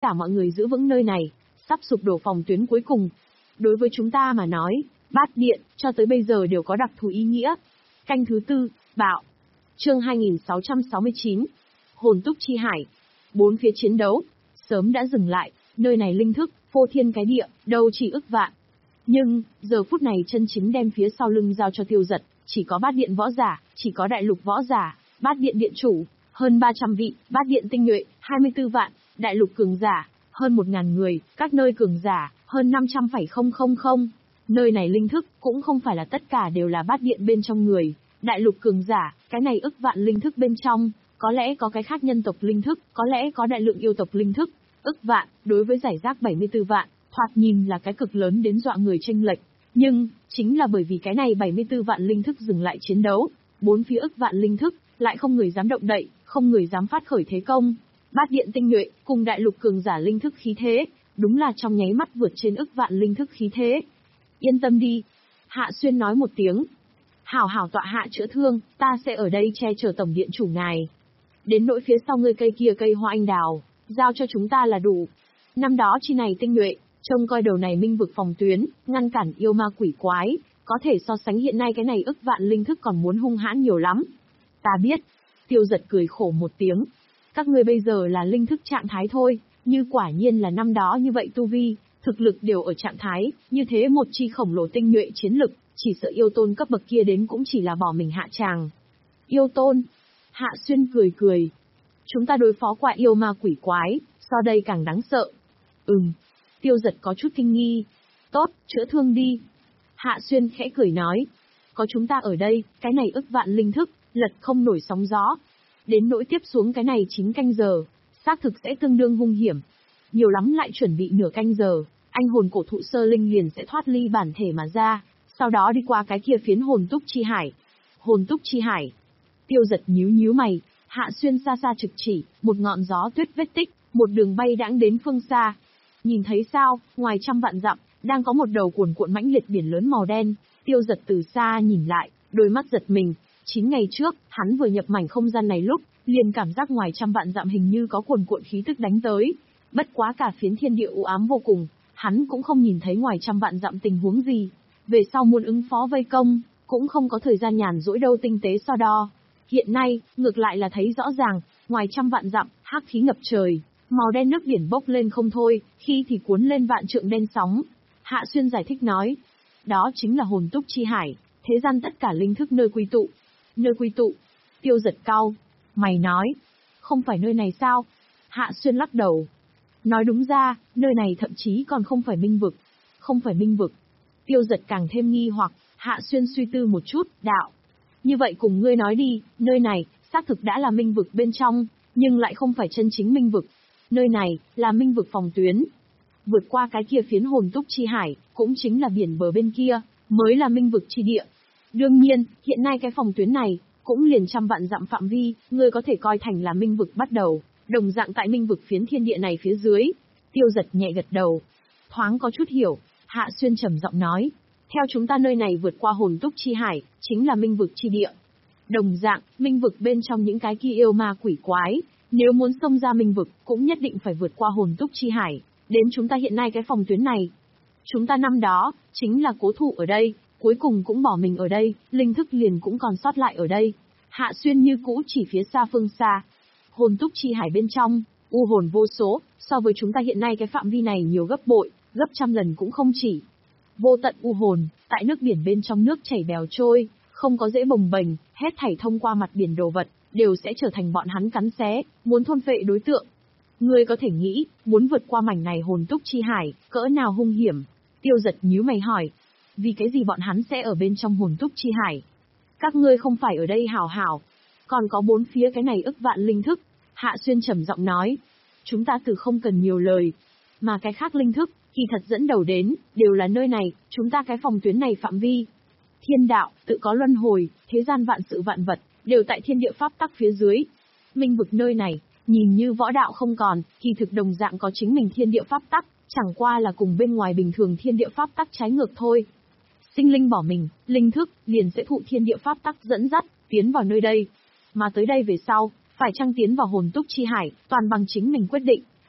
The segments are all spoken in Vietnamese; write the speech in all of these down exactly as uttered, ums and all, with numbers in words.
cả mọi người giữ vững nơi này, sắp sụp đổ phòng tuyến cuối cùng. Đối với chúng ta mà nói, Bát Điện, cho tới bây giờ đều có đặc thù ý nghĩa. Canh thứ tư, Bạo. Chương hai nghìn sáu trăm sáu mươi chín. Hồn túc chi hải. Bốn phía chiến đấu, sớm đã dừng lại, nơi này linh thức, phô thiên cái địa, đâu chỉ ức vạn. Nhưng, giờ phút này chân chính đem phía sau lưng giao cho Tiêu Dật, chỉ có Bát Điện võ giả, chỉ có đại lục võ giả, Bát Điện điện chủ, hơn ba trăm vị, Bát Điện tinh nhuệ, hai mươi tư vạn, đại lục cường giả, hơn một ngàn người, các nơi cường giả, hơn năm trăm phẩy không không không. Nơi này linh thức, cũng không phải là tất cả đều là Bát Điện bên trong người, đại lục cường giả, cái này ức vạn linh thức bên trong, có lẽ có cái khác nhân tộc linh thức, có lẽ có đại lượng yêu tộc linh thức, ức vạn, đối với giải rác bảy mươi tư vạn, thoạt nhìn là cái cực lớn đến dọa người chênh lệch. Nhưng, chính là bởi vì cái này bảy mươi tư vạn linh thức dừng lại chiến đấu, bốn phía ức vạn linh thức, lại không người dám động đậy, không người dám phát khởi thế công. Bát Điện tinh nhuệ, cùng đại lục cường giả linh thức khí thế, đúng là trong nháy mắt vượt trên ức vạn linh thức khí thế. Yên tâm đi. Hạ Xuyên nói một tiếng. Hảo hảo tọa hạ chữa thương, ta sẽ ở đây che chở tổng điện chủ ngài. Đến nỗi phía sau ngươi cây kia cây hoa anh đào, giao cho chúng ta là đủ. Năm đó chi này tinh nhuệ, trông coi đầu này minh vực phòng tuyến, ngăn cản yêu ma quỷ quái, có thể so sánh hiện nay cái này ức vạn linh thức còn muốn hung hãn nhiều lắm. Ta biết. Tiêu Dật cười khổ một tiếng. Các ngươi bây giờ là linh thức trạng thái thôi, như quả nhiên là năm đó như vậy tu vi, thực lực đều ở trạng thái, như thế một chi khổng lồ tinh nhuệ chiến lực, chỉ sợ yêu tôn cấp bậc kia đến cũng chỉ là bỏ mình hạ tràng. Yêu tôn. Hạ Xuyên cười cười. Chúng ta đối phó qua yêu ma quỷ quái, so đây càng đáng sợ. Ừm. Tiêu Dật có chút kinh nghi. Tốt, chữa thương đi. Hạ Xuyên khẽ cười nói. Có chúng ta ở đây, cái này ức vạn linh thức, lật không nổi sóng gió. Đến nỗi tiếp xuống cái này chín canh giờ, xác thực sẽ tương đương hung hiểm. Nhiều lắm lại chuẩn bị nửa canh giờ, anh hồn cổ thụ sơ linh liền sẽ thoát ly bản thể mà ra, sau đó đi qua cái kia phiến hồn túc chi hải. Hồn túc chi hải. Tiêu Dật nhíu nhíu mày, Hạ Xuyên xa xa trực chỉ, một ngọn gió tuyết vết tích, một đường bay đãng đến phương xa. Nhìn thấy sao, ngoài trăm vạn dặm, đang có một đầu cuồn cuộn mãnh liệt biển lớn màu đen. Tiêu Dật từ xa nhìn lại, đôi mắt giật mình. Chín ngày trước, hắn vừa nhập mảnh không gian này lúc, liền cảm giác ngoài trăm vạn dặm hình như có cuồn cuộn khí tức đánh tới. Bất quá cả phiến thiên địa u ám vô cùng, hắn cũng không nhìn thấy ngoài trăm vạn dặm tình huống gì. Về sau muốn ứng phó vây công, cũng không có thời gian nhàn rỗi đâu tinh tế so đo. Hiện nay, ngược lại là thấy rõ ràng, ngoài trăm vạn dặm, hắc khí ngập trời, màu đen nước biển bốc lên không thôi, khi thì cuốn lên vạn trượng đen sóng. Hạ Xuyên giải thích nói, đó chính là hồn túc chi hải, thế gian tất cả linh thức nơi quy tụ. Nơi quy tụ. Tiêu Dật cau mày nói, không phải nơi này sao? Hạ Xuyên lắc đầu. Nói đúng ra, nơi này thậm chí còn không phải minh vực. Không phải minh vực. Tiêu Dật càng thêm nghi hoặc, Hạ Xuyên suy tư một chút, đạo. Như vậy cùng ngươi nói đi, nơi này, xác thực đã là minh vực bên trong, nhưng lại không phải chân chính minh vực. Nơi này, là minh vực phòng tuyến. Vượt qua cái kia phiến hồn túc chi hải, cũng chính là biển bờ bên kia, mới là minh vực chi địa. Đương nhiên, hiện nay cái phòng tuyến này, cũng liền trăm vạn dặm phạm vi, ngươi có thể coi thành là minh vực bắt đầu, đồng dạng tại minh vực phiến thiên địa này phía dưới. Tiêu Dật nhẹ gật đầu, thoáng có chút hiểu. Hạ Xuyên trầm giọng nói, theo chúng ta nơi này vượt qua hồn túc chi hải, chính là minh vực chi địa. Đồng dạng, minh vực bên trong những cái kia yêu ma quỷ quái, nếu muốn xông ra minh vực, cũng nhất định phải vượt qua hồn túc chi hải, đến chúng ta hiện nay cái phòng tuyến này. Chúng ta năm đó, chính là cố thủ ở đây, cuối cùng cũng bỏ mình ở đây, linh thức liền cũng còn sót lại ở đây. Hạ Xuyên như cũ chỉ phía xa phương xa. Hồn túc chi hải bên trong, u hồn vô số, so với chúng ta hiện nay cái phạm vi này nhiều gấp bội, gấp trăm lần cũng không chỉ. Vô tận u hồn, tại nước biển bên trong nước chảy bèo trôi, không có dễ bồng bềnh, hết thảy thông qua mặt biển đồ vật, đều sẽ trở thành bọn hắn cắn xé, muốn thôn phệ đối tượng. Ngươi có thể nghĩ, muốn vượt qua mảnh này hồn túc chi hải, cỡ nào hung hiểm? Tiêu Dật nhíu mày hỏi. Vì cái gì bọn hắn sẽ ở bên trong hồn túc chi hải? Các ngươi không phải ở đây hảo hảo, còn có bốn phía cái này ức vạn linh thức. Hạ Xuyên trầm giọng nói, chúng ta từ không cần nhiều lời, mà cái khác linh thức, kỳ thật dẫn đầu đến, đều là nơi này, chúng ta cái phòng tuyến này phạm vi. Thiên đạo, tự có luân hồi, thế gian vạn sự vạn vật, đều tại thiên địa pháp tắc phía dưới. Minh vực nơi này, nhìn như võ đạo không còn, kỳ thực đồng dạng có chính mình thiên địa pháp tắc, chẳng qua là cùng bên ngoài bình thường thiên địa pháp tắc trái ngược thôi. Sinh linh bỏ mình, linh thức, liền sẽ thụ thiên địa pháp tắc dẫn dắt, tiến vào nơi đây. Mà tới đây về sau, phải chăng tiến vào hồn túc chi hải, toàn bằng chính mình quyết định.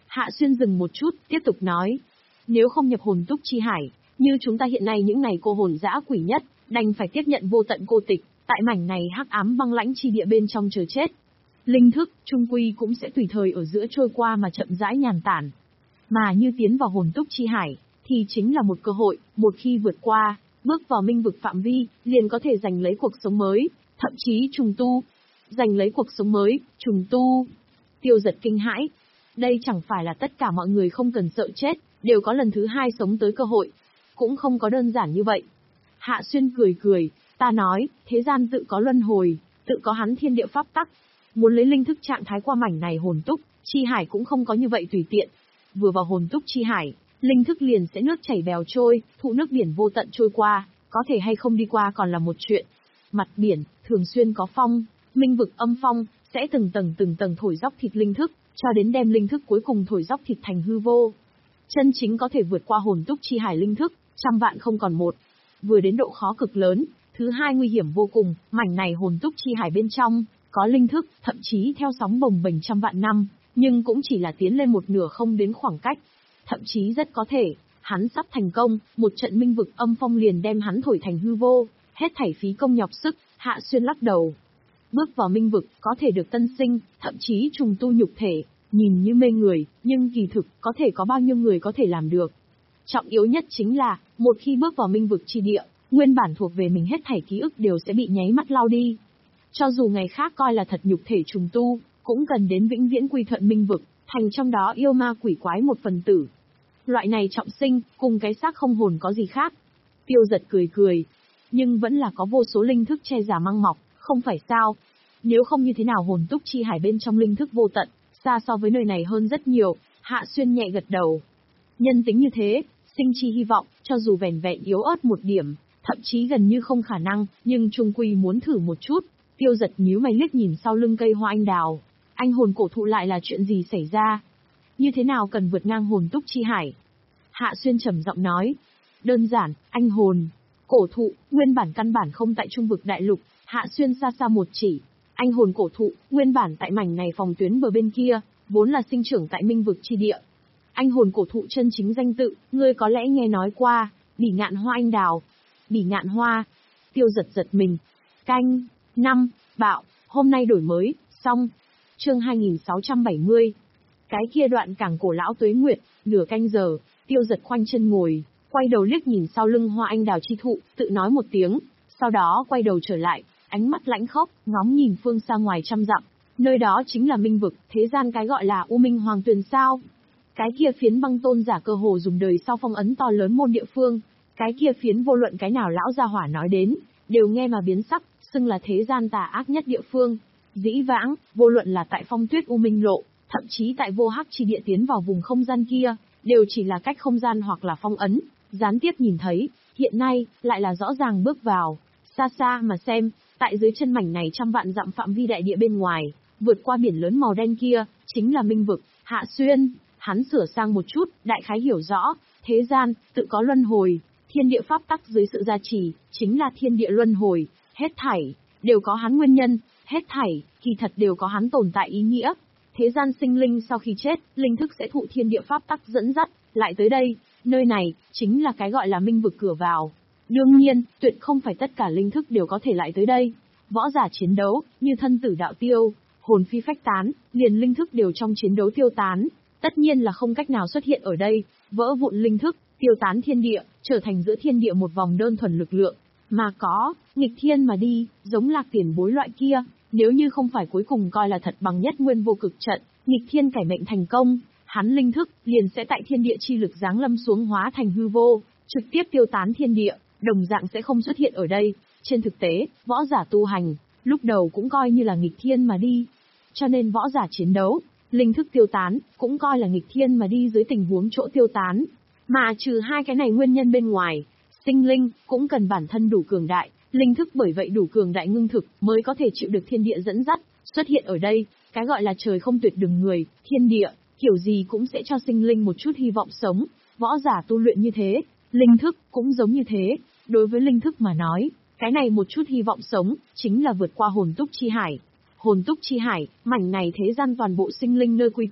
Hạ Xuyên dừng một chút, tiếp tục nói. Nếu không nhập hồn túc chi hải, như chúng ta hiện nay những này cô hồn dã quỷ nhất, đành phải tiếp nhận vô tận cô tịch, tại mảnh này hắc ám băng lãnh chi địa bên trong chờ chết. Linh thức, trung quy cũng sẽ tùy thời ở giữa trôi qua mà chậm rãi nhàn tản. Mà như tiến vào hồn túc chi hải, thì chính là một cơ hội, một khi vượt qua, bước vào minh vực phạm vi, liền có thể giành lấy cuộc sống mới, thậm chí trùng tu. Giành lấy cuộc sống mới, trùng tu. Tiêu Giật kinh hãi. Đây chẳng phải là tất cả mọi người không cần sợ chết, đều có lần thứ hai sống tới cơ hội. Cũng không có đơn giản như vậy. Hạ Xuyên cười cười, ta nói, thế gian tự có luân hồi, tự có hắn thiên địa pháp tắc. Muốn lấy linh thức trạng thái qua mảnh này hồn túc, chi hải cũng không có như vậy tùy tiện. Vừa vào hồn túc chi hải, linh thức liền sẽ nước chảy bèo trôi, thụ nước biển vô tận trôi qua, có thể hay không đi qua còn là một chuyện. Mặt biển, thường xuyên có phong, minh vực âm phong, sẽ từng tầng từng tầng thổi dốc thịt linh thức, cho đến đem linh thức cuối cùng thổi dốc thịt thành hư vô. Chân chính có thể vượt qua hồn túc chi hải linh thức, trăm vạn không còn một. Vừa đến độ khó cực lớn, thứ hai nguy hiểm vô cùng, mảnh này hồn túc chi hải bên trong, có linh thức, thậm chí theo sóng bồng bềnh trăm vạn năm, nhưng cũng chỉ là tiến lên một nửa không đến khoảng cách. Thậm chí rất có thể, hắn sắp thành công, một trận minh vực âm phong liền đem hắn thổi thành hư vô, hết thảy phí công nhọc sức. Hạ Xuyên lắc đầu. Bước vào minh vực, có thể được tân sinh, thậm chí trùng tu nhục thể, nhìn như mê người, nhưng kỳ thực, có thể có bao nhiêu người có thể làm được. Trọng yếu nhất chính là, một khi bước vào minh vực chi địa, nguyên bản thuộc về mình hết thảy ký ức đều sẽ bị nháy mắt lau đi. Cho dù ngày khác coi là thật nhục thể trùng tu, cũng cần đến vĩnh viễn quy thuận minh vực, thành trong đó yêu ma quỷ quái một phần tử. Loại này trọng sinh, cùng cái xác không hồn có gì khác. Tiêu Giật cười cười. Nhưng vẫn là có vô số linh thức che giả mang mọc, không phải sao. Nếu không như thế nào hồn túc chi hải bên trong linh thức vô tận, xa so với nơi này hơn rất nhiều. Hạ Xuyên nhẹ gật đầu. Nhân tính như thế, sinh chi hy vọng, cho dù vẻn vẹn yếu ớt một điểm, thậm chí gần như không khả năng, nhưng trung quy muốn thử một chút. Tiêu Giật nhíu mày liếc nhìn sau lưng cây hoa anh đào. Anh hồn cổ thụ lại là chuyện gì xảy ra? Như thế nào cần vượt ngang hồn túc chi hải? Hạ Xuyên trầm giọng nói. Đơn giản, anh hồn. Cổ thụ, nguyên bản căn bản không tại trung vực đại lục. Hạ Xuyên xa xa một chỉ. Anh hồn cổ thụ, nguyên bản tại mảnh này phòng tuyến bờ bên kia, vốn là sinh trưởng tại minh vực chi địa. Anh hồn cổ thụ chân chính danh tự, ngươi có lẽ nghe nói qua, Bỉ Ngạn Hoa Anh Đào. Bỉ Ngạn Hoa. Tiêu Giật giật mình. Canh, năm, bạo, hôm nay đổi mới, xong. Chương hai nghìn sáu trăm bảy mươi. Cái kia đoạn càng cổ lão tuế nguyệt, nửa canh giờ, Tiêu Giật khoanh chân ngồi, quay đầu liếc nhìn sau lưng hoa anh đào chi thụ, tự nói một tiếng, sau đó quay đầu trở lại, ánh mắt lãnh khốc, ngóng nhìn phương xa ngoài trăm dặm. Nơi đó chính là minh vực, thế gian cái gọi là U Minh Hoàng Tuyền sao? Cái kia phiến băng tôn giả cơ hồ dùng đời sau phong ấn to lớn môn địa phương, cái kia phiến vô luận cái nào lão gia hỏa nói đến, đều nghe mà biến sắc, xưng là thế gian tà ác nhất địa phương. Dĩ vãng, vô luận là tại Phong Tuyết U Minh Lộ, thậm chí tại vô hắc chi địa tiến vào vùng không gian kia, đều chỉ là cách không gian hoặc là phong ấn, gián tiếp nhìn thấy, hiện nay, lại là rõ ràng bước vào, xa xa mà xem, tại dưới chân mảnh này trăm vạn dặm phạm vi đại địa bên ngoài, vượt qua biển lớn màu đen kia, chính là minh vực. Hạ Xuyên, hắn sửa sang một chút, đại khái hiểu rõ, thế gian, tự có luân hồi, thiên địa pháp tắc dưới sự gia trì, chính là thiên địa luân hồi, hết thảy, đều có hắn nguyên nhân, hết thảy, kỳ thật đều có hắn tồn tại ý nghĩa. Thế gian sinh linh sau khi chết, linh thức sẽ thụ thiên địa pháp tắc dẫn dắt, lại tới đây, nơi này, chính là cái gọi là minh vực cửa vào. Đương nhiên, tuyệt không phải tất cả linh thức đều có thể lại tới đây. Võ giả chiến đấu, như thân tử đạo tiêu, hồn phi phách tán, liền linh thức đều trong chiến đấu tiêu tán. Tất nhiên là không cách nào xuất hiện ở đây, vỡ vụn linh thức, tiêu tán thiên địa, trở thành giữa thiên địa một vòng đơn thuần lực lượng. Mà có, nghịch thiên mà đi, giống Lạc Tiền Bối loại kia, nếu như không phải cuối cùng coi là thật bằng nhất nguyên vô cực trận, nghịch thiên cải mệnh thành công, hắn linh thức liền sẽ tại thiên địa chi lực giáng lâm xuống hóa thành hư vô, trực tiếp tiêu tán thiên địa, đồng dạng sẽ không xuất hiện ở đây. Trên thực tế, võ giả tu hành, lúc đầu cũng coi như là nghịch thiên mà đi. Cho nên võ giả chiến đấu, linh thức tiêu tán, cũng coi là nghịch thiên mà đi dưới tình huống chỗ tiêu tán. Mà trừ hai cái này nguyên nhân bên ngoài, sinh linh cũng cần bản thân đủ cường đại, linh thức bởi vậy đủ cường đại ngưng thực mới có thể chịu được thiên địa dẫn dắt, xuất hiện ở đây, cái gọi là trời không tuyệt đường người, thiên địa, kiểu gì cũng sẽ cho sinh linh một chút hy vọng sống, võ giả tu luyện như thế, linh thức cũng giống như thế, đối với linh thức mà nói, cái này một chút hy vọng sống, chính là vượt qua hồn túc chi hải. Hồn túc chi hải, mảnh này thế gian toàn bộ sinh linh nơi quy tụ,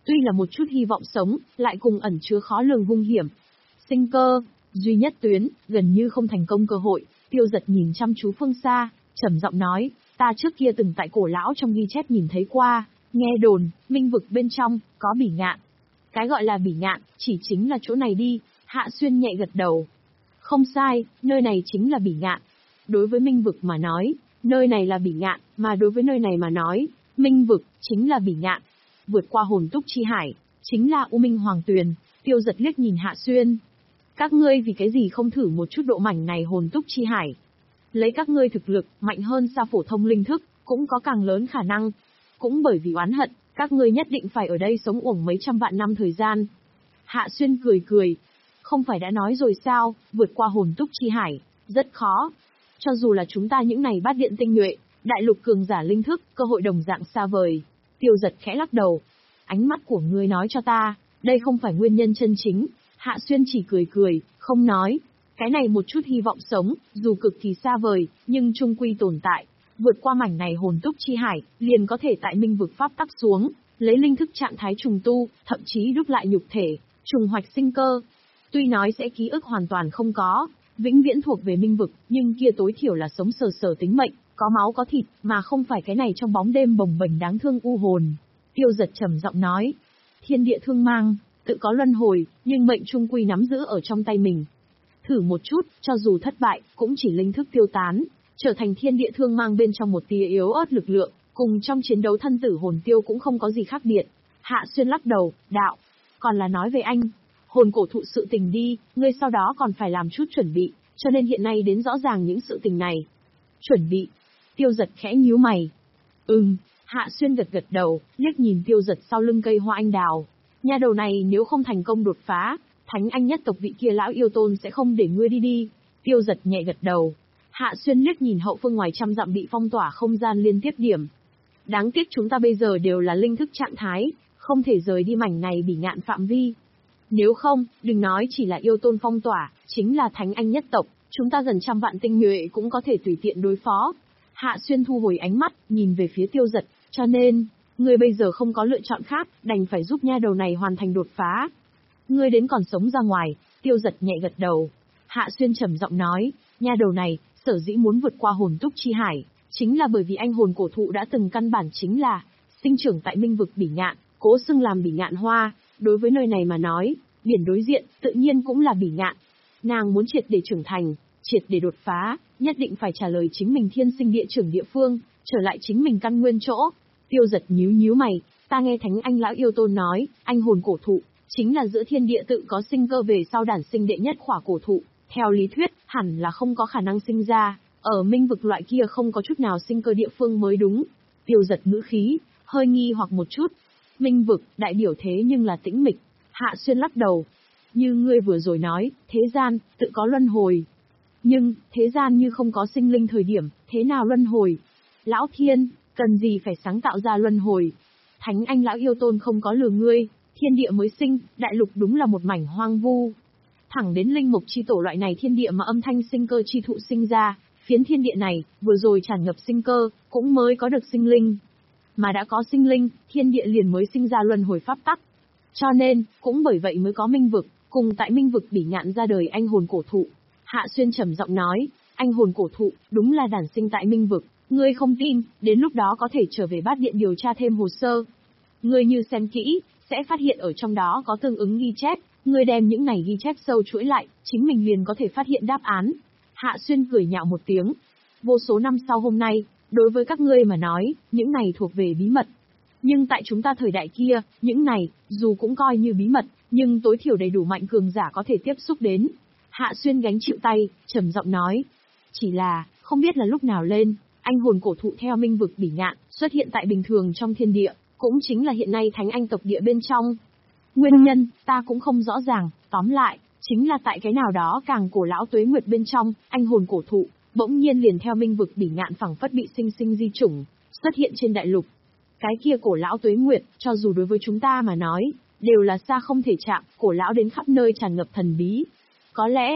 Tuy là một chút hy vọng sống, lại cùng ẩn chứa khó lường hung hiểm. Sinh cơ, duy nhất tuyến, gần như không thành công cơ hội. Tiêu Giật nhìn chăm chú phương xa, trầm giọng nói, ta trước kia từng tại cổ lão trong ghi chép nhìn thấy qua, nghe đồn, minh vực bên trong, có bỉ ngạn. Cái gọi là bỉ ngạn, chỉ chính là chỗ này đi. Hạ Xuyên nhẹ gật đầu. Không sai, nơi này chính là bỉ ngạn. Đối với minh vực mà nói, nơi này là bỉ ngạn, mà đối với nơi này mà nói, minh vực, chính là bỉ ngạn. Vượt qua hồn túc chi hải, chính là U Minh Hoàng Tuyền. Tiêu Giật liếc nhìn Hạ Xuyên. Các ngươi vì cái gì không thử một chút độ mảnh này hồn túc chi hải? Lấy các ngươi thực lực, mạnh hơn xa phổ thông linh thức, cũng có càng lớn khả năng. Cũng bởi vì oán hận, các ngươi nhất định phải ở đây sống uổng mấy trăm vạn năm thời gian. Hạ Xuyên cười cười. Không phải đã nói rồi sao, vượt qua hồn túc chi hải, rất khó. Cho dù là chúng ta những này bát điện tinh nhuệ, đại lục cường giả linh thức, cơ hội đồng dạng xa vời. Tiêu Giật khẽ lắc đầu. Ánh mắt của ngươi nói cho ta, đây không phải nguyên nhân chân chính. Hạ Xuyên chỉ cười cười, không nói. Cái này một chút hy vọng sống, dù cực kỳ xa vời, nhưng trung quy tồn tại. Vượt qua mảnh này hồn túc chi hải, liền có thể tại minh vực pháp tắc xuống, lấy linh thức trạng thái trùng tu, thậm chí đúc lại nhục thể, trùng hoạch sinh cơ. Tuy nói sẽ ký ức hoàn toàn không có, vĩnh viễn thuộc về minh vực, nhưng kia tối thiểu là sống sờ sờ tính mệnh, có máu có thịt, mà không phải cái này trong bóng đêm bồng bềnh đáng thương u hồn. Tiêu Giật trầm giọng nói, thiên địa thương mang, tự có luân hồi, nhưng mệnh trung quy nắm giữ ở trong tay mình. Thử một chút, cho dù thất bại, cũng chỉ linh thức tiêu tán, trở thành thiên địa thương mang bên trong một tia yếu ớt lực lượng, cùng trong chiến đấu thân tử hồn tiêu cũng không có gì khác biệt. Hạ Xuyên lắc đầu, đạo, còn là nói về anh, hồn cổ thụ sự tình đi, ngươi sau đó còn phải làm chút chuẩn bị, cho nên hiện nay đến rõ ràng những sự tình này. Chuẩn bị? Tiêu Giật khẽ nhíu mày. Ừm, Hạ Xuyên gật gật đầu, liếc nhìn Tiêu Giật sau lưng cây hoa anh đào. Nhà đầu này nếu không thành công đột phá, Thánh Anh nhất tộc vị kia lão yêu tôn sẽ không để ngươi đi đi. Tiêu Giật nhẹ gật đầu. Hạ Xuyên liếc nhìn hậu phương ngoài trăm dặm bị phong tỏa không gian liên tiếp điểm. Đáng tiếc chúng ta bây giờ đều là linh thức trạng thái, không thể rời đi mảnh này bỉ ngạn phạm vi. Nếu không, đừng nói chỉ là yêu tôn phong tỏa, chính là Thánh Anh nhất tộc, chúng ta gần trăm vạn tinh nhuệ cũng có thể tùy tiện đối phó. Hạ Xuyên thu hồi ánh mắt, nhìn về phía Tiêu Giật, cho nên, ngươi bây giờ không có lựa chọn khác, đành phải giúp nha đầu này hoàn thành đột phá. Ngươi đến còn sống ra ngoài. Tiêu Giật nhẹ gật đầu. Hạ Xuyên trầm giọng nói, nha đầu này, sở dĩ muốn vượt qua hồn túc chi hải, chính là bởi vì anh hồn cổ thụ đã từng căn bản chính là sinh trưởng tại minh vực bỉ ngạn, cố xưng làm bỉ ngạn hoa. Đối với nơi này mà nói, biển đối diện, tự nhiên cũng là bỉ ngạn. Nàng muốn triệt để trưởng thành, triệt để đột phá, nhất định phải trả lời chính mình thiên sinh địa trưởng địa phương, trở lại chính mình căn nguyên chỗ. Tiêu Giật nhíu nhíu mày, ta nghe Thánh Anh lão yêu tôn nói, anh hồn cổ thụ, chính là giữa thiên địa tự có sinh cơ về sau đản sinh đệ nhất khỏa cổ thụ. Theo lý thuyết, hẳn là không có khả năng sinh ra, ở minh vực loại kia không có chút nào sinh cơ địa phương mới đúng. Tiêu Giật ngữ khí, hơi nghi hoặc một chút. Minh vực, đại biểu thế nhưng là tĩnh mịch. Hạ Xuyên lắc đầu. Như ngươi vừa rồi nói, thế gian, tự có luân hồi. Nhưng, thế gian như không có sinh linh thời điểm, thế nào luân hồi? Lão Thiên, cần gì phải sáng tạo ra luân hồi? Thánh Anh lão yêu tôn không có lừa ngươi, thiên địa mới sinh, đại lục đúng là một mảnh hoang vu. Thẳng đến linh mục chi tổ loại này thiên địa mà âm thanh sinh cơ chi thụ sinh ra, phiến thiên địa này, vừa rồi tràn ngập sinh cơ, cũng mới có được sinh linh. Mà đã có sinh linh, thiên địa liền mới sinh ra luân hồi pháp tắc. Cho nên, cũng bởi vậy mới có minh vực, cùng tại minh vực bỉ ngạn ra đời anh hồn cổ thụ. Hạ Xuyên trầm giọng nói, anh hồn cổ thụ, đúng là đản sinh tại minh vực, ngươi không tin, đến lúc đó có thể trở về bát điện điều tra thêm hồ sơ. Ngươi như xem kỹ, sẽ phát hiện ở trong đó có tương ứng ghi chép, ngươi đem những này ghi chép sâu chuỗi lại, chính mình liền có thể phát hiện đáp án. Hạ Xuyên cười nhạo một tiếng. Vô số năm sau hôm nay, đối với các ngươi mà nói, những này thuộc về bí mật. Nhưng tại chúng ta thời đại kia, những này, dù cũng coi như bí mật, nhưng tối thiểu đầy đủ mạnh cường giả có thể tiếp xúc đến. Hạ Xuyên gánh chịu tay, trầm giọng nói. Chỉ là, không biết là lúc nào lên, anh hồn cổ thụ theo minh vực bỉ ngạn, xuất hiện tại bình thường trong thiên địa, cũng chính là hiện nay Thánh Anh tộc địa bên trong. Nguyên nhân, ta cũng không rõ ràng, tóm lại, chính là tại cái nào đó càng cổ lão tuế nguyệt bên trong, anh hồn cổ thụ, bỗng nhiên liền theo minh vực bỉ ngạn phẳng phất bị sinh sinh di chủng, xuất hiện trên đại lục. Cái kia cổ lão tuế nguyệt, cho dù đối với chúng ta mà nói, đều là xa không thể chạm, cổ lão đến khắp nơi tràn ngập thần bí. Có lẽ,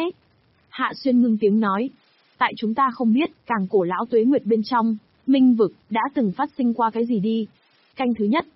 Hạ Xuyên ngưng tiếng nói, tại chúng ta không biết, càng cổ lão tuế nguyệt bên trong, minh vực, đã từng phát sinh qua cái gì đi. Canh thứ nhất.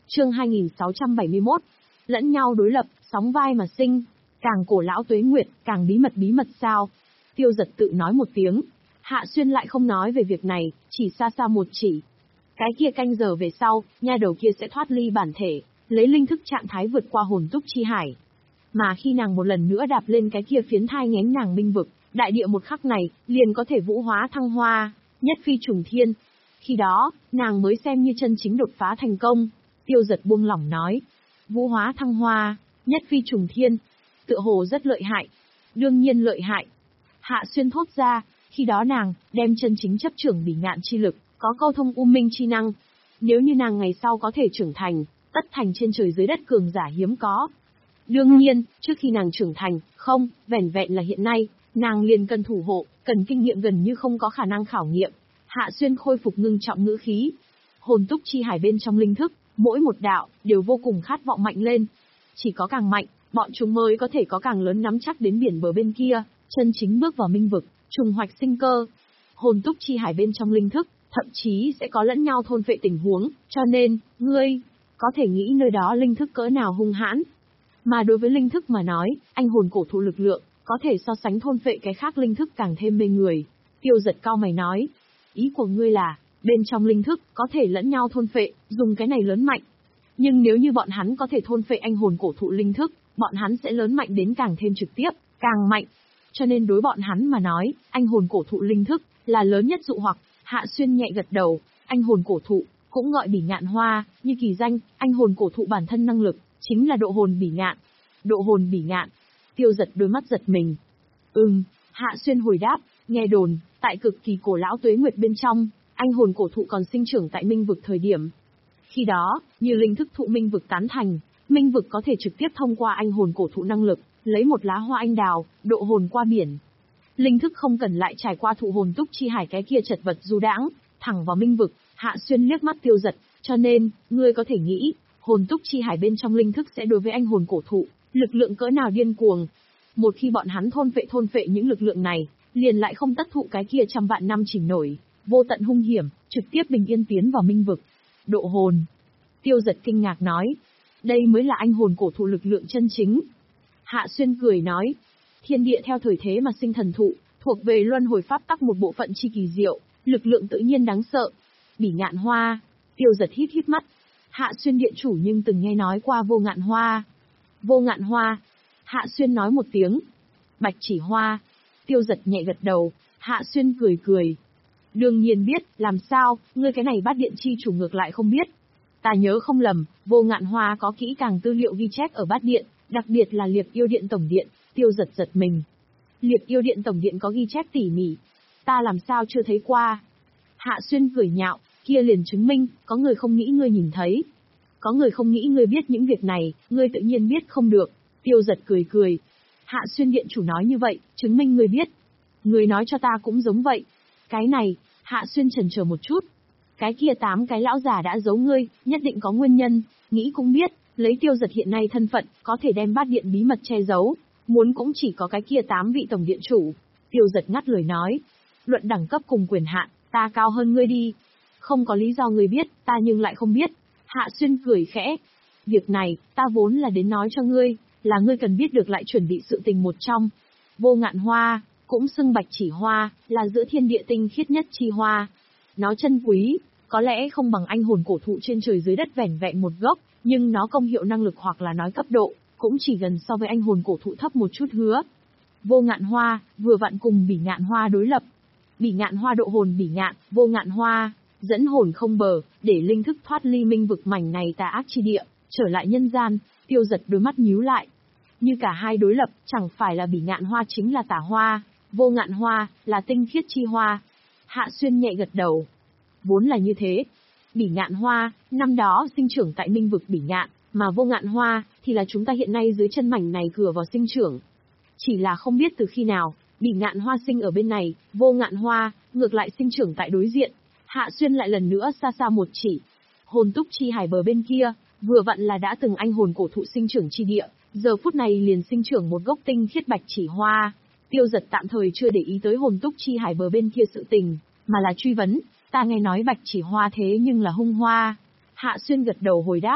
Chương hai nghìn sáu trăm bảy mươi mốt. Lẫn nhau đối lập, sóng vai mà sinh. Càng cổ lão tuế nguyệt, càng bí mật bí mật sao? Tiêu Giật tự nói một tiếng. Hạ Xuyên lại không nói về việc này, chỉ xa xa một chỉ. Cái kia canh giờ về sau, nha đầu kia sẽ thoát ly bản thể, lấy linh thức trạng thái vượt qua hồn túc chi hải. Mà khi nàng một lần nữa đạp lên cái kia phiến thai nghén nàng minh vực, đại địa một khắc này, liền có thể vũ hóa thăng hoa, nhất phi trùng thiên. Khi đó, nàng mới xem như chân chính đột phá thành công. Tiêu Giật buông lỏng nói. Vũ hóa thăng hoa, nhất phi trùng thiên. Tựa hồ rất lợi hại. Đương nhiên lợi hại. Hạ Xuyên thốt ra, khi đó nàng, đem chân chính chấp trưởng bỉ ngạn chi lực, có câu thông u minh chi năng. Nếu như nàng ngày sau có thể trưởng thành, tất thành trên trời dưới đất cường giả hiếm có. Đương nhiên, trước khi nàng trưởng thành, không, vẻn vẹn là hiện nay, nàng liền cần thủ hộ, cần kinh nghiệm gần như không có khả năng khảo nghiệm. Hạ Xuyên khôi phục ngưng trọng ngữ khí. Hồn túc chi hải bên trong linh thức, mỗi một đạo, đều vô cùng khát vọng mạnh lên. Chỉ có càng mạnh, bọn chúng mới có thể có càng lớn nắm chắc đến biển bờ bên kia, chân chính bước vào minh vực, trùng hoạch sinh cơ. Hồn túc chi hải bên trong linh thức, thậm chí sẽ có lẫn nhau thôn phệ tình huống, cho nên, ngươi, có thể nghĩ nơi đó linh thức cỡ nào hung hãn. Mà đối với linh thức mà nói, anh hồn cổ thụ lực lượng, có thể so sánh thôn phệ cái khác linh thức càng thêm mê người. Tiêu Giật cao mày nói, ý của ngươi là, bên trong linh thức, có thể lẫn nhau thôn phệ, dùng cái này lớn mạnh. Nhưng nếu như bọn hắn có thể thôn phệ anh hồn cổ thụ linh thức, bọn hắn sẽ lớn mạnh đến càng thêm trực tiếp, càng mạnh. Cho nên đối bọn hắn mà nói, anh hồn cổ thụ linh thức, là lớn nhất dụ hoặc. Hạ Xuyên nhẹ gật đầu, anh hồn cổ thụ, cũng gọi bỉ ngạn hoa, như kỳ danh, anh hồn cổ thụ bản thân năng lực, chính là độ hồn bỉ ngạn. Độ hồn bỉ ngạn. Tiêu Giật đôi mắt giật mình. Ừm, Hạ Xuyên hồi đáp, nghe đồn, tại cực kỳ cổ lão tuế nguyệt bên trong, anh hồn cổ thụ còn sinh trưởng tại minh vực thời điểm. Khi đó, như linh thức thụ minh vực tán thành, minh vực có thể trực tiếp thông qua anh hồn cổ thụ năng lực, lấy một lá hoa anh đào, độ hồn qua biển. Linh thức không cần lại trải qua thụ hồn túc chi hải cái kia chật vật du đãng, thẳng vào minh vực. Hạ Xuyên liếc mắt Tiêu Giật, cho nên, ngươi có thể nghĩ, hồn túc chi hải bên trong linh thức sẽ đối với anh hồn cổ thụ, lực lượng cỡ nào điên cuồng. Một khi bọn hắn thôn phệ thôn phệ những lực lượng này, liền lại không tất thụ cái kia trăm vạn năm chìm nổi, vô tận hung hiểm, trực tiếp bình yên tiến vào minh vực. Độ hồn. Tiêu Giật kinh ngạc nói, đây mới là anh hồn cổ thụ lực lượng chân chính. Hạ Xuyên cười nói, thiên địa theo thời thế mà sinh thần thụ, thuộc về luân hồi pháp tắc một bộ phận chi kỳ diệu, lực lượng tự nhiên đáng sợ. Bỉ ngạn hoa. Tiêu Giật hít hít mắt. Hạ Xuyên điện chủ nhưng từng nghe nói qua vô ngạn hoa. Vô ngạn hoa. Hạ Xuyên nói một tiếng. Bạch chỉ hoa. Tiêu Giật nhẹ gật đầu. Hạ Xuyên cười cười. Đương nhiên biết, làm sao, ngươi cái này bát điện chi chủ ngược lại không biết. Ta nhớ không lầm, vô ngạn hoa có kỹ càng tư liệu ghi chép ở bát điện, đặc biệt là Liệp Yêu Điện Tổng Điện. Tiêu Giật giật mình. Liệp Yêu Điện Tổng Điện có ghi chép tỉ mỉ. Ta làm sao chưa thấy qua. Hạ Xuyên cười nhạo, kia liền chứng minh, có người không nghĩ ngươi nhìn thấy. Có người không nghĩ ngươi biết những việc này, ngươi tự nhiên biết không được. Tiêu Giật cười cười. Hạ Xuyên điện chủ nói như vậy, chứng minh ngươi biết. Ngươi nói cho ta cũng giống vậy. Cái này, Hạ Xuyên chần chờ một chút. Cái kia tám cái lão già đã giấu ngươi, nhất định có nguyên nhân, nghĩ cũng biết, lấy Tiêu Giật hiện nay thân phận, có thể đem bát điện bí mật che giấu, muốn cũng chỉ có cái kia tám vị tổng điện chủ. Tiêu Giật ngắt lời nói, luận đẳng cấp cùng quyền hạn, ta cao hơn ngươi đi. Không có lý do ngươi biết, ta nhưng lại không biết. Hạ Xuyên cười khẽ. Việc này, ta vốn là đến nói cho ngươi, là ngươi cần biết được lại chuẩn bị sự tình một trong. Vô ngạn hoa, cũng xưng bạch chỉ hoa, là giữa thiên địa tinh khiết nhất chi hoa. Nó chân quý, có lẽ không bằng anh hồn cổ thụ trên trời dưới đất vẻn vẹn một gốc, nhưng nó công hiệu năng lực hoặc là nói cấp độ, cũng chỉ gần so với anh hồn cổ thụ thấp một chút hứa. Vô ngạn hoa, vừa vặn cùng bỉ ngạn hoa đối lập. Bỉ ngạn hoa độ hồn bỉ ngạn, vô ngạn hoa, dẫn hồn không bờ, để linh thức thoát ly minh vực mảnh này tà ác chi địa, trở lại nhân gian. Tiêu Giật đôi mắt nhíu lại. Như cả hai đối lập, chẳng phải là bỉ ngạn hoa chính là tà hoa, vô ngạn hoa, là tinh khiết chi hoa. Hạ Xuyên nhẹ gật đầu. Vốn là như thế. Bỉ ngạn hoa, năm đó sinh trưởng tại minh vực bỉ ngạn, mà vô ngạn hoa, thì là chúng ta hiện nay dưới chân mảnh này cửa vào sinh trưởng. Chỉ là không biết từ khi nào, bỉ ngạn hoa sinh ở bên này, vô ngạn hoa, ngược lại sinh trưởng tại đối diện. Hạ Xuyên lại lần nữa xa xa một chỉ. Hồn túc chi hải bờ bên kia, vừa vặn là đã từng anh hồn cổ thụ sinh trưởng chi địa, giờ phút này liền sinh trưởng một gốc tinh khiết bạch chỉ hoa. Tiêu Giật tạm thời chưa để ý tới hồn túc chi hải bờ bên kia sự tình, mà là truy vấn, ta nghe nói bạch chỉ hoa thế nhưng là hung hoa. Hạ Xuyên gật đầu hồi đáp,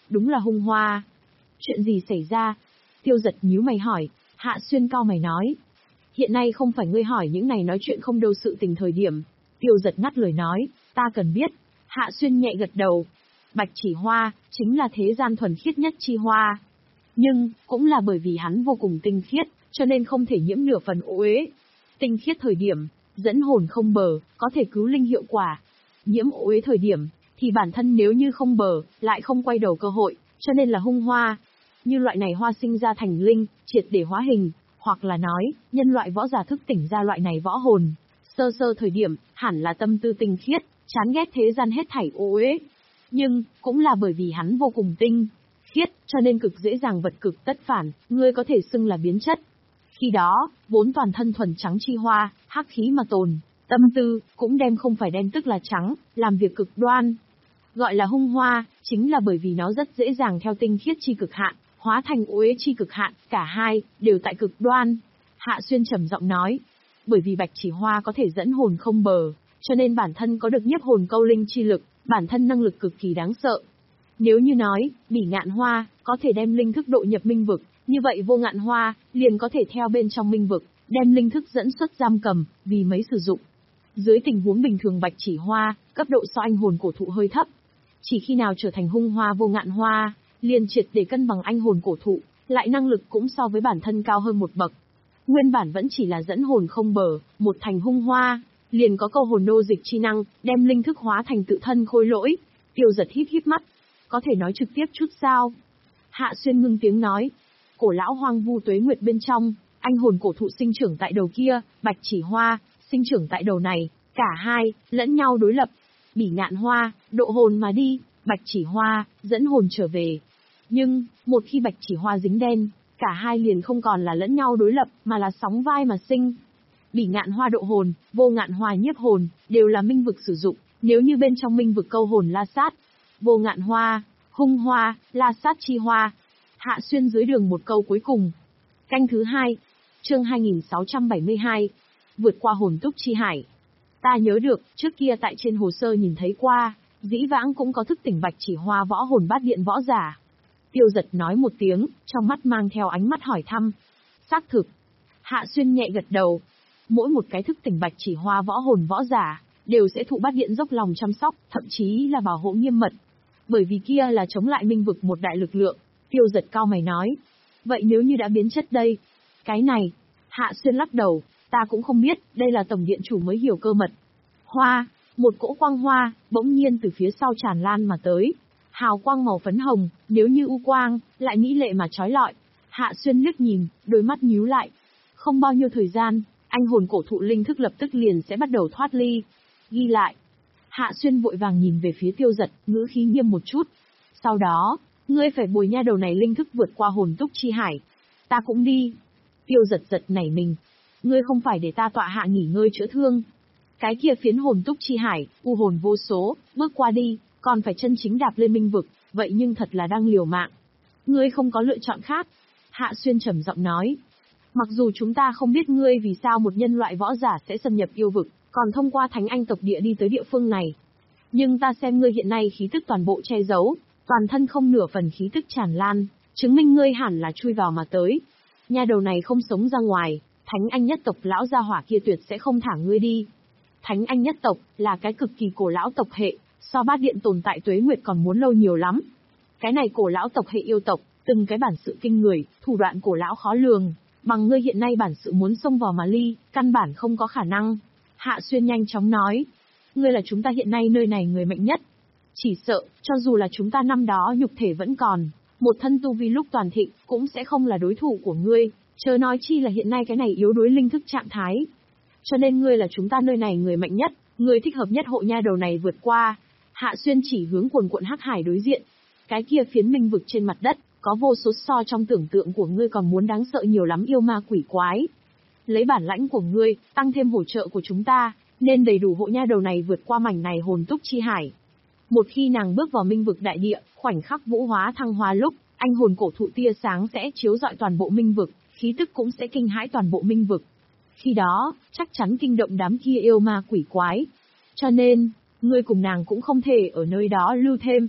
đúng là hung hoa. Chuyện gì xảy ra? Tiêu Giật nhíu mày hỏi. Hạ Xuyên cau mày nói. Hiện nay không phải ngươi hỏi những này nói chuyện không đâu sự tình thời điểm. Tiêu Giật ngắt lời nói, ta cần biết. Hạ Xuyên nhẹ gật đầu. Bạch chỉ hoa, chính là thế gian thuần khiết nhất chi hoa. Nhưng, cũng là bởi vì hắn vô cùng tinh khiết, cho nên không thể nhiễm nửa phần ô uế. Tinh khiết thời điểm, dẫn hồn không bờ, có thể cứu linh hiệu quả. Nhiễm ô uế thời điểm, thì bản thân nếu như không bờ, lại không quay đầu cơ hội, cho nên là hung hoa. Như loại này hoa sinh ra thành linh, triệt để hóa hình, hoặc là nói, nhân loại võ giả thức tỉnh ra loại này võ hồn. Sơ sơ thời điểm, hẳn là tâm tư tinh khiết, chán ghét thế gian hết thảy ô uế. Nhưng, cũng là bởi vì hắn vô cùng tinh khiết, cho nên cực dễ dàng vật cực tất phản, ngươi có thể xưng là biến chất. Khi đó, vốn toàn thân thuần trắng chi hoa, hắc khí mà tồn, tâm tư, cũng đem không phải đen tức là trắng, làm việc cực đoan. Gọi là hung hoa, chính là bởi vì nó rất dễ dàng theo tinh khiết chi cực hạn, hóa thành uế chi cực hạn, cả hai, đều tại cực đoan. Hạ Xuyên trầm giọng nói, bởi vì bạch chỉ hoa có thể dẫn hồn không bờ, cho nên bản thân có được nhiếp hồn câu linh chi lực, bản thân năng lực cực kỳ đáng sợ. Nếu như nói, bỉ ngạn hoa, có thể đem linh thức độ nhập minh vực, như vậy vô ngạn hoa, liền có thể theo bên trong minh vực, đem linh thức dẫn xuất giam cầm, vì mấy sử dụng. Dưới tình huống bình thường bạch chỉ hoa, cấp độ so anh hồn cổ thụ hơi thấp. Chỉ khi nào trở thành hung hoa vô ngạn hoa, liền triệt để cân bằng anh hồn cổ thụ, lại năng lực cũng so với bản thân cao hơn một bậc. Nguyên bản vẫn chỉ là dẫn hồn không bờ, một thành hung hoa, liền có câu hồn nô dịch chi năng, đem linh thức hóa thành tự thân khôi lỗi. Tiêu Giật híp híp mắt, có thể nói trực tiếp chút sao? Hạ Xuyên ngưng tiếng nói, cổ lão hoang vu tuế nguyệt bên trong, anh hồn cổ thụ sinh trưởng tại đầu kia, bạch chỉ hoa, sinh trưởng tại đầu này, cả hai, lẫn nhau đối lập. Bỉ ngạn hoa, độ hồn mà đi, bạch chỉ hoa, dẫn hồn trở về. Nhưng, một khi bạch chỉ hoa dính đen, cả hai liền không còn là lẫn nhau đối lập, mà là sóng vai mà sinh. Bỉ ngạn hoa độ hồn, vô ngạn hoa nhiếp hồn, đều là minh vực sử dụng, nếu như bên trong minh vực câu hồn la sát. Vô ngạn hoa, hung hoa, la sát chi hoa. Hạ Xuyên dưới đường một câu cuối cùng. Canh thứ hai, chương hai nghìn sáu trăm bảy mươi hai, vượt qua hồn túc chi hải. Ta nhớ được, trước kia tại trên hồ sơ nhìn thấy qua, dĩ vãng cũng có thức tỉnh bạch chỉ hoa võ hồn bát điện võ giả. Tiêu Giật nói một tiếng, trong mắt mang theo ánh mắt hỏi thăm. Xác thực. Hạ Xuyên nhẹ gật đầu. Mỗi một cái thức tỉnh bạch chỉ hoa võ hồn võ giả, đều sẽ thụ bát điện dốc lòng chăm sóc, thậm chí là bảo hộ nghiêm mật. Bởi vì kia là chống lại minh vực một đại lực lượng. Tiêu Giật cau mày nói. Vậy nếu như đã biến chất đây? Cái này, Hạ Xuyên lắc đầu, ta cũng không biết, đây là tổng điện chủ mới hiểu cơ mật. Hoa, một cỗ quang hoa, bỗng nhiên từ phía sau tràn lan mà tới. Hào quang màu phấn hồng, nếu như u quang, lại mỹ lệ mà chói lọi. Hạ Xuyên liếc nhìn, đôi mắt nhíu lại. Không bao nhiêu thời gian, anh hồn cổ thụ linh thức lập tức liền sẽ bắt đầu thoát ly. Ghi lại. Hạ Xuyên vội vàng nhìn về phía Tiêu Giật, ngữ khí nghiêm một chút. Sau đó, ngươi phải bồi nha đầu này linh thức vượt qua hồn túc chi hải. Ta cũng đi. Tiêu Giật giật nảy mình. Ngươi không phải để ta tọa hạ nghỉ ngơi chữa thương. Cái kia phiến hồn túc chi hải, u hồn vô số, bước qua đi, còn phải chân chính đạp lên minh vực, vậy nhưng thật là đang liều mạng. Ngươi không có lựa chọn khác. Hạ Xuyên trầm giọng nói. Mặc dù chúng ta không biết ngươi vì sao một nhân loại võ giả sẽ xâm nhập yêu vực, còn thông qua thánh anh tộc địa đi tới địa phương này. Nhưng ta xem ngươi hiện nay khí tức toàn bộ che giấu, toàn thân không nửa phần khí tức tràn lan, chứng minh ngươi hẳn là chui vào mà tới. Nha đầu này không sống ra ngoài, thánh anh nhất tộc lão gia hỏa kia tuyệt sẽ không thả ngươi đi. Thánh anh nhất tộc là cái cực kỳ cổ lão tộc hệ, so bát điện tồn tại tuế nguyệt còn muốn lâu nhiều lắm. Cái này cổ lão tộc hệ yêu tộc, từng cái bản sự kinh người, thủ đoạn cổ lão khó lường, bằng ngươi hiện nay bản sự muốn xông vào mà ly, căn bản không có khả năng. Hạ Xuyên nhanh chóng nói, ngươi là chúng ta hiện nay nơi này người mạnh nhất. Chỉ sợ, cho dù là chúng ta năm đó nhục thể vẫn còn, một thân tu vi lúc toàn thịnh, cũng sẽ không là đối thủ của ngươi, chớ nói chi là hiện nay cái này yếu đuối linh thức trạng thái. Cho nên ngươi là chúng ta nơi này người mạnh nhất, người thích hợp nhất hộ nha đầu này vượt qua. Hạ Xuyên chỉ hướng cuồn cuộn hắc hải đối diện. Cái kia phiến minh vực trên mặt đất, có vô số so trong tưởng tượng của ngươi còn muốn đáng sợ nhiều lắm yêu ma quỷ quái. Lấy bản lãnh của ngươi, tăng thêm hỗ trợ của chúng ta, nên đầy đủ hộ nha đầu này vượt qua mảnh này hồn túc chi hải. Một khi nàng bước vào minh vực đại địa, khoảnh khắc vũ hóa thăng hoa lúc, anh hồn cổ thụ tia sáng sẽ chiếu rọi toàn bộ minh vực, khí tức cũng sẽ kinh hãi toàn bộ minh vực. Khi đó, chắc chắn kinh động đám kia yêu ma quỷ quái. Cho nên, ngươi cùng nàng cũng không thể ở nơi đó lưu thêm.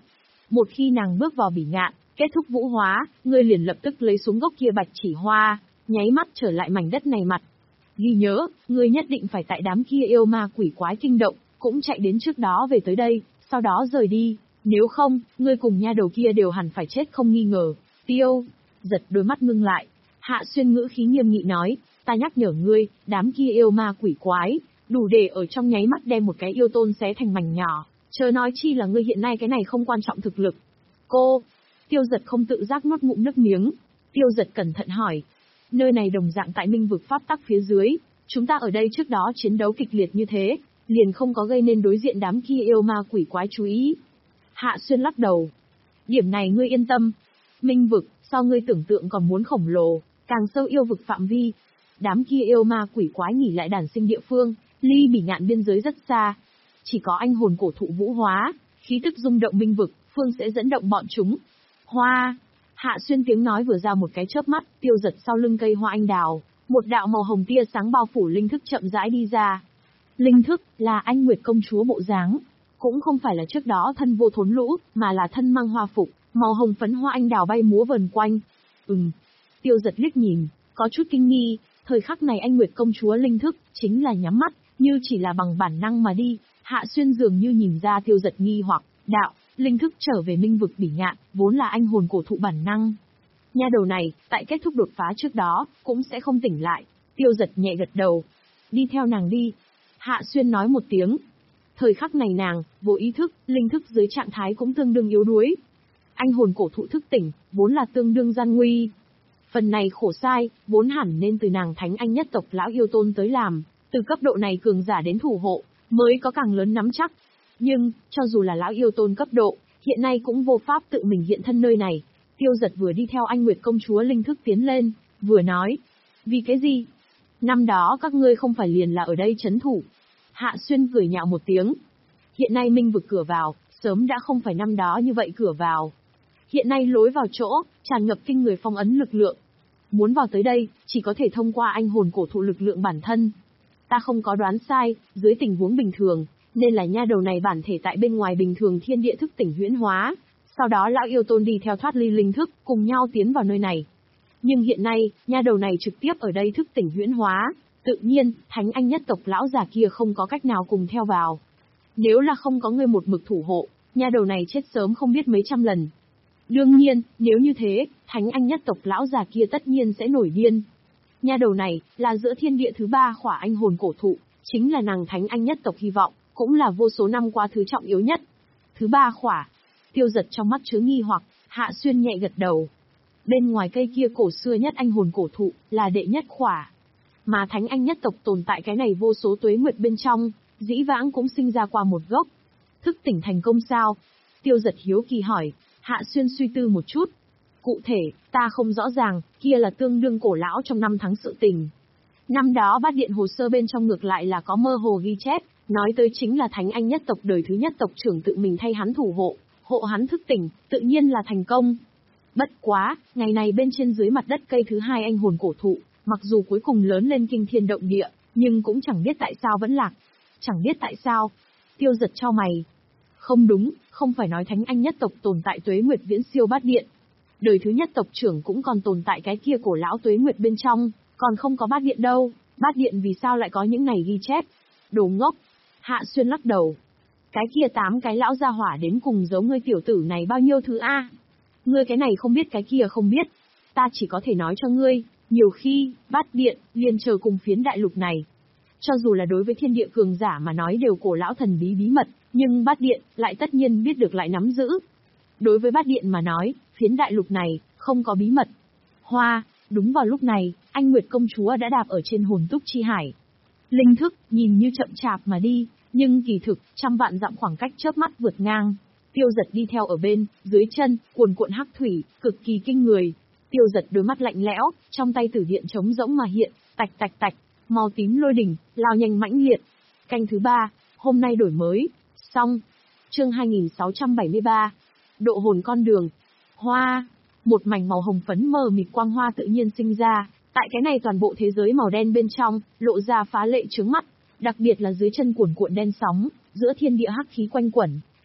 Một khi nàng bước vào bỉ ngạn, kết thúc vũ hóa, ngươi liền lập tức lấy xuống gốc kia bạch chỉ hoa, nháy mắt trở lại mảnh đất này mặt. Ghi nhớ, ngươi nhất định phải tại đám kia yêu ma quỷ quái kinh động, cũng chạy đến trước đó về tới đây, sau đó rời đi, nếu không, ngươi cùng nha đầu kia đều hẳn phải chết không nghi ngờ. Tiêu Giật đôi mắt ngưng lại, Hạ Xuyên ngữ khí nghiêm nghị nói, ta nhắc nhở ngươi, đám kia yêu ma quỷ quái, đủ để ở trong nháy mắt đem một cái yêu tôn xé thành mảnh nhỏ, chớ nói chi là ngươi hiện nay cái này không quan trọng thực lực. Cô, Tiêu Giật không tự giác nuốt ngụm nước miếng. Tiêu Giật cẩn thận hỏi, nơi này đồng dạng tại minh vực pháp tắc phía dưới, chúng ta ở đây trước đó chiến đấu kịch liệt như thế, liền không có gây nên đối diện đám kia yêu ma quỷ quái chú ý. Hạ Xuyên lắc đầu, điểm này ngươi yên tâm, minh vực, so ngươi tưởng tượng còn muốn khổng lồ, càng sâu yêu vực phạm vi. Đám kia yêu ma quỷ quái nghỉ lại đàn sinh địa phương, ly bỉ ngạn biên giới rất xa. Chỉ có anh hồn cổ thụ vũ hóa, khí tức rung động minh vực, phương sẽ dẫn động bọn chúng. Hoa, Hạ Xuyên tiếng nói vừa ra một cái chớp mắt, Tiêu Giật sau lưng cây hoa anh đào, một đạo màu hồng tia sáng bao phủ linh thức chậm rãi đi ra. Linh thức là anh Nguyệt công chúa bộ dáng, cũng không phải là trước đó thân vô thốn lũ, mà là thân mang hoa phục, màu hồng phấn hoa anh đào bay múa vần quanh. Ừm. Tiêu Giật liếc nhìn, có chút kinh nghi, thời khắc này anh Nguyệt công chúa linh thức chính là nhắm mắt, như chỉ là bằng bản năng mà đi. Hạ Xuyên dường như nhìn ra Tiêu Giật nghi hoặc, đạo, linh thức trở về minh vực bỉ ngạn, vốn là anh hồn cổ thụ bản năng. Nha đầu này, tại kết thúc đột phá trước đó, cũng sẽ không tỉnh lại. Tiêu Giật nhẹ gật đầu. Đi theo nàng đi. Hạ Xuyên nói một tiếng. Thời khắc này nàng, vô ý thức, linh thức dưới trạng thái cũng tương đương yếu đuối. Anh hồn cổ thụ thức tỉnh, vốn là tương đương gian nguy. Phần này khổ sai, vốn hẳn nên từ nàng thánh anh nhất tộc lão yêu tôn tới làm, từ cấp độ này cường giả đến thủ hộ, mới có càng lớn nắm chắc. Nhưng, cho dù là lão yêu tôn cấp độ, hiện nay cũng vô pháp tự mình hiện thân nơi này. Tiêu Giật vừa đi theo anh Nguyệt công chúa linh thức tiến lên, vừa nói. Vì cái gì? Năm đó các ngươi không phải liền là ở đây trấn thủ. Hạ Xuyên cười nhạo một tiếng. Hiện nay minh vực cửa vào, sớm đã không phải năm đó như vậy cửa vào. Hiện nay lối vào chỗ, tràn ngập kinh người phong ấn lực lượng. Muốn vào tới đây, chỉ có thể thông qua anh hồn cổ thụ lực lượng bản thân. Ta không có đoán sai, dưới tình huống bình thường, nên là nha đầu này bản thể tại bên ngoài bình thường thiên địa thức tỉnh huyễn hóa. Sau đó lão yêu tôn đi theo thoát ly linh thức, cùng nhau tiến vào nơi này. Nhưng hiện nay, nha đầu này trực tiếp ở đây thức tỉnh huyễn hóa, tự nhiên, thánh anh nhất tộc lão già kia không có cách nào cùng theo vào. Nếu là không có người một mực thủ hộ, nha đầu này chết sớm không biết mấy trăm lần. Đương nhiên, nếu như thế, thánh anh nhất tộc lão già kia tất nhiên sẽ nổi điên. Nha đầu này, là giữa thiên địa thứ ba khỏa anh hồn cổ thụ, chính là nàng thánh anh nhất tộc hy vọng, cũng là vô số năm qua thứ trọng yếu nhất. Thứ ba khỏa. Tiêu Giật trong mắt chứa nghi hoặc, Hạ Xuyên nhẹ gật đầu. Bên ngoài cây kia cổ xưa nhất anh hồn cổ thụ, là đệ nhất khỏa. Mà thánh anh nhất tộc tồn tại cái này vô số tuế nguyệt bên trong, dĩ vãng cũng sinh ra qua một gốc. Thức tỉnh thành công sao? Tiêu Giật hiếu kỳ hỏi. Hạ Xuyên suy tư một chút. Cụ thể, ta không rõ ràng, kia là tương đương cổ lão trong năm tháng sự tình. Năm đó bát điện hồ sơ bên trong ngược lại là có mơ hồ ghi chép, nói tới chính là thánh anh nhất tộc đời thứ nhất tộc trưởng tự mình thay hắn thủ hộ, hộ hắn thức tỉnh, tự nhiên là thành công. Bất quá, ngày này bên trên dưới mặt đất cây thứ hai anh hồn cổ thụ, mặc dù cuối cùng lớn lên kinh thiên động địa, nhưng cũng chẳng biết tại sao vẫn lạc. Chẳng biết tại sao. Tiêu Giật chau mày. Không đúng, không phải nói thánh anh nhất tộc tồn tại tuế nguyệt viễn siêu bát điện. Đời thứ nhất tộc trưởng cũng còn tồn tại cái kia cổ lão tuế nguyệt bên trong, còn không có bát điện đâu. Bát điện vì sao lại có những này ghi chép? Đồ ngốc. Hạ Xuyên lắc đầu. Cái kia tám cái lão gia hỏa đến cùng giấu ngươi tiểu tử này bao nhiêu thứ a? Ngươi cái này không biết cái kia không biết. Ta chỉ có thể nói cho ngươi, nhiều khi, bát điện, liền chờ cùng phiến đại lục này. Cho dù là đối với thiên địa cường giả mà nói đều cổ lão thần bí bí mật, nhưng bát điện, lại tất nhiên biết được lại nắm giữ. Đối với bát điện mà nói, phiến đại lục này, không có bí mật. Hoa, đúng vào lúc này, anh Nguyệt công chúa đã đạp ở trên hồn túc chi hải. Linh thức, nhìn như chậm chạp mà đi, nhưng kỳ thực, trăm vạn dặm khoảng cách chớp mắt vượt ngang. Tiêu Giật đi theo ở bên, dưới chân, cuồn cuộn hắc thủy, cực kỳ kinh người. Tiêu Giật đôi mắt lạnh lẽo, trong tay tử điện trống rỗng mà hiện, tạch tạch tạch, màu tím lôi đỉnh, lao nhanh mãnh liệt. Canh thứ ba, hôm nay đổi mới, xong. Chương hai nghìn sáu trăm bảy mươi ba, độ hồn con đường. Hoa, một mảnh màu hồng phấn mờ mịt quang hoa tự nhiên sinh ra, tại cái này toàn bộ thế giới màu đen bên trong, lộ ra phá lệ chướng mắt, đặc biệt là dưới chân cuồn cuộn đen sóng, giữa thiên địa hắc khí quanh quẩn,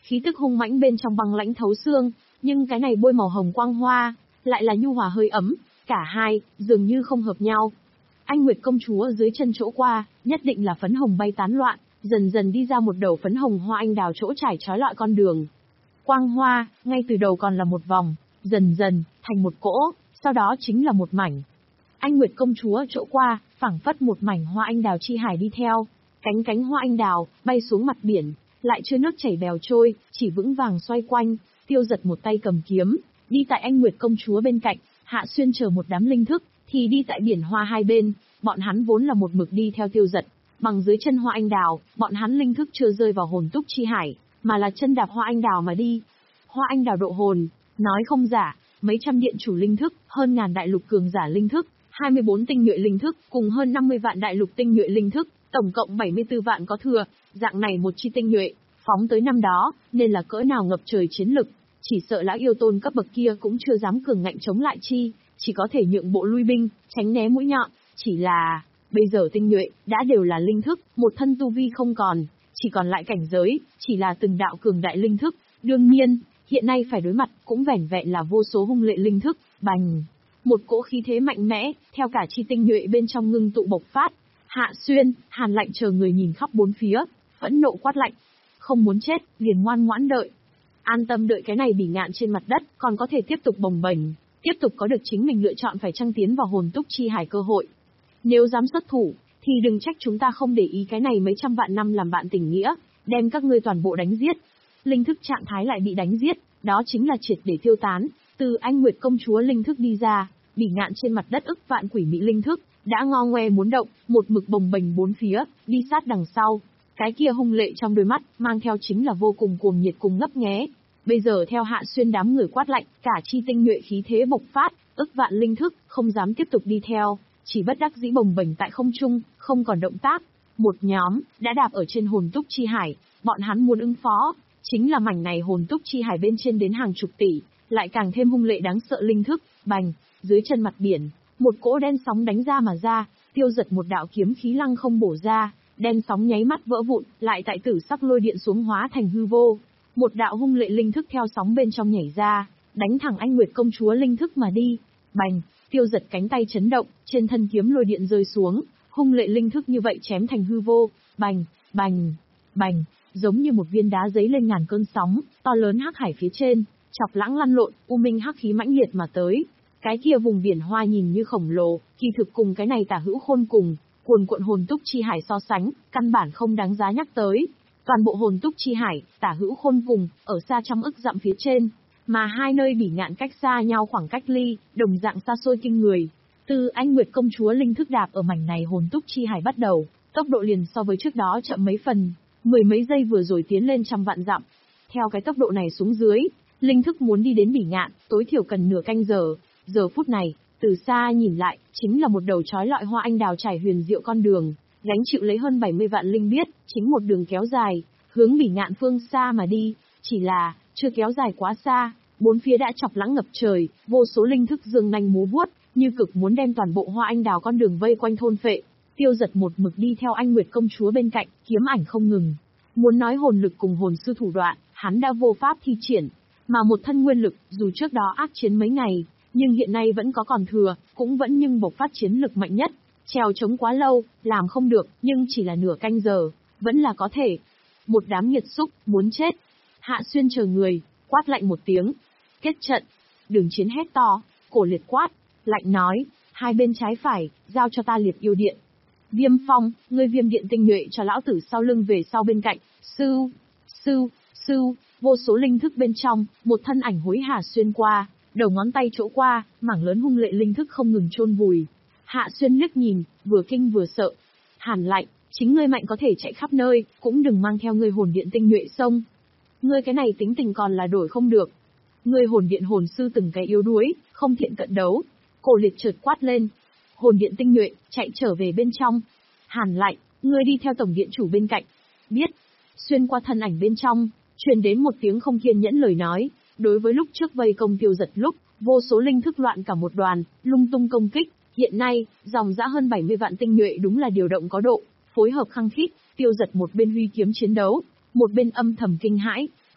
khí tức hung mãnh bên trong băng lãnh thấu xương, nhưng cái này bôi màu hồng quang hoa, lại là nhu hòa hơi ấm, cả hai, dường như không hợp nhau. Anh Nguyệt công chúa dưới chân chỗ qua, nhất định là phấn hồng bay tán loạn, dần dần đi ra một đầu phấn hồng hoa anh đào chỗ trải trói lọi con đường. Quang hoa, ngay từ đầu còn là một vòng, dần dần, thành một cỗ, sau đó chính là một mảnh. Anh Nguyệt công chúa chỗ qua, phảng phất một mảnh hoa anh đào chi hải đi theo, cánh cánh hoa anh đào, bay xuống mặt biển, lại chưa nước chảy bèo trôi, chỉ vững vàng xoay quanh, Tiêu Giật một tay cầm kiếm, đi tại anh Nguyệt công chúa bên cạnh, Hạ Xuyên chờ một đám linh thức, thì đi tại biển hoa hai bên, bọn hắn vốn là một mực đi theo Tiêu Giật, bằng dưới chân hoa anh đào, bọn hắn linh thức chưa rơi vào hồn túc chi hải, mà là chân đạp hoa anh đào mà đi. Hoa anh đào độ hồn, nói không giả, mấy trăm điện chủ linh thức, hơn ngàn đại lục cường giả linh thức, hai mươi bốn tinh nhuệ linh thức, cùng hơn năm mươi vạn đại lục tinh nhuệ linh thức, tổng cộng bảy mươi tư vạn có thừa, dạng này một chi tinh nhuệ, phóng tới năm đó, nên là cỡ nào ngập trời chiến lực, chỉ sợ lão yêu tôn cấp bậc kia cũng chưa dám cường ngạnh chống lại chi, chỉ có thể nhượng bộ lui binh, tránh né mũi nhọn, chỉ là, bây giờ tinh nhuệ, đã đều là linh thức, một thân tu vi không còn, chỉ còn lại cảnh giới, chỉ là từng đạo cường đại linh thức, đương nhiên, hiện nay phải đối mặt, cũng vẻn vẹn là vô số hung lệ linh thức, bành. Một cỗ khí thế mạnh mẽ, theo cả chi tinh nhuệ bên trong ngưng tụ bộc phát. Hạ Xuyên, Hàn Lạnh chờ người nhìn khắp bốn phía, phẫn nộ quát lạnh. Không muốn chết, liền ngoan ngoãn đợi. An tâm đợi cái này bỉ ngạn trên mặt đất, còn có thể tiếp tục bồng bềnh, tiếp tục có được chính mình lựa chọn phải trăng tiến vào hồn túc chi hải cơ hội. Nếu dám xuất thủ, thì đừng trách chúng ta không để ý cái này mấy trăm vạn năm làm bạn tình nghĩa, đem các ngươi toàn bộ đánh giết. Linh thức trạng thái lại bị đánh giết, đó chính là triệt để tiêu tán. Từ anh Nguyệt công chúa linh thức đi ra, bỉ ngạn trên mặt đất ức vạn quỷ mỹ linh thức, đã ngo ngoe muốn động, một mực bồng bềnh bốn phía, đi sát đằng sau. Cái kia hung lệ trong đôi mắt, mang theo chính là vô cùng cuồng nhiệt cùng ngấp nghé. Bây giờ theo Hạ Xuyên đám người quát lạnh, cả chi tinh nhuệ khí thế bộc phát, ức vạn linh thức, không dám tiếp tục đi theo, chỉ bất đắc dĩ bồng bềnh tại không trung, không còn động tác. Một nhóm, đã đạp ở trên hồn túc chi hải, bọn hắn muốn ứng phó, chính là mảnh này hồn túc chi hải bên trên đến hàng chục tỷ, lại càng thêm hung lệ đáng sợ linh thức, bành, dưới chân mặt biển, một cỗ đen sóng đánh ra mà ra, Tiêu Giật một đạo kiếm khí lăng không bổ ra, đen sóng nháy mắt vỡ vụn, lại tại tử sắc lôi điện xuống hóa thành hư vô. Một đạo hung lệ linh thức theo sóng bên trong nhảy ra, đánh thẳng anh Nguyệt công chúa linh thức mà đi. Bành, Tiêu Giật cánh tay chấn động, trên thân kiếm lôi điện rơi xuống, hung lệ linh thức như vậy chém thành hư vô. Bành, bành, bành, giống như một viên đá giấy lên ngàn cơn sóng, to lớn hắc hải phía trên, chọc lãng lăn lộn, u minh hắc khí mãnh liệt mà tới. Cái kia vùng biển hoa nhìn như khổng lồ, kỳ thực cùng cái này tả hữu khôn cùng, cuồn cuộn hồn túc chi hải so sánh, căn bản không đáng giá nhắc tới. Toàn bộ hồn túc chi hải, tả hữu khôn cùng, ở xa trăm ức dặm phía trên, mà hai nơi bỉ ngạn cách xa nhau khoảng cách ly, đồng dạng xa xôi kinh người. Từ anh Nguyệt công chúa linh thức đạp ở mảnh này hồn túc chi hải bắt đầu, tốc độ liền so với trước đó chậm mấy phần, mười mấy giây vừa rồi tiến lên trăm vạn dặm. Theo cái tốc độ này xuống dưới, linh thức muốn đi đến bỉ ngạn, tối thiểu cần nửa canh giờ. Giờ phút này, từ xa nhìn lại, chính là một đầu chói lọi hoa anh đào trải huyền diệu con đường, gánh chịu lấy hơn bảy mươi vạn linh biết, chính một đường kéo dài, hướng bỉ ngạn phương xa mà đi, chỉ là, chưa kéo dài quá xa, bốn phía đã chọc lãng ngập trời, vô số linh thức dương nanh múa vuốt, như cực muốn đem toàn bộ hoa anh đào con đường vây quanh thôn phệ. Tiêu Giật một mực đi theo anh Nguyệt công chúa bên cạnh, kiếm ảnh không ngừng. Muốn nói hồn lực cùng hồn sư thủ đoạn, hắn đã vô pháp thi triển, mà một thân nguyên lực, dù trước đó ác chiến mấy ngày, nhưng hiện nay vẫn có còn thừa, cũng vẫn nhưng bộc phát chiến lực mạnh nhất. Trèo chống quá lâu, làm không được, nhưng chỉ là nửa canh giờ, vẫn là có thể. Một đám nghiệt xúc, muốn chết. Hạ Xuyên chờ người, quát lạnh một tiếng. Kết trận. Đường Chiến hét to, cổ liệt quát, lạnh nói, hai bên trái phải, giao cho ta liệt yêu điện. Viêm Phong, ngươi viêm điện tinh nhuệ cho lão tử sau lưng về sau bên cạnh. Sưu, sưu, sưu, vô số linh thức bên trong, một thân ảnh hối hả xuyên qua, đầu ngón tay chỗ qua, mảng lớn hung lệ linh thức không ngừng chôn vùi. Hạ Xuyên liếc nhìn, vừa kinh vừa sợ. Hàn Lạnh, chính ngươi mạnh có thể chạy khắp nơi, cũng đừng mang theo ngươi hồn điện tinh nhuệ xông. Ngươi cái này tính tình còn là đổi không được. Ngươi hồn điện hồn sư từng cái yếu đuối, không thiện cận đấu. Cổ liệt chợt quát lên. Hồn điện tinh nhuệ, chạy trở về bên trong. Hàn Lạnh, ngươi đi theo tổng điện chủ bên cạnh. Biết. Xuyên qua thân ảnh bên trong, truyền đến một tiếng không kiên nhẫn lời nói. Đối với lúc trước vây công Tiêu Giật lúc, vô số linh thức loạn cả một đoàn, lung tung công kích. Hiện nay, dòng dã hơn bảy mươi vạn tinh nhuệ đúng là điều động có độ, phối hợp khăng khít. Tiêu Giật một bên huy kiếm chiến đấu, một bên âm thầm kinh hãi,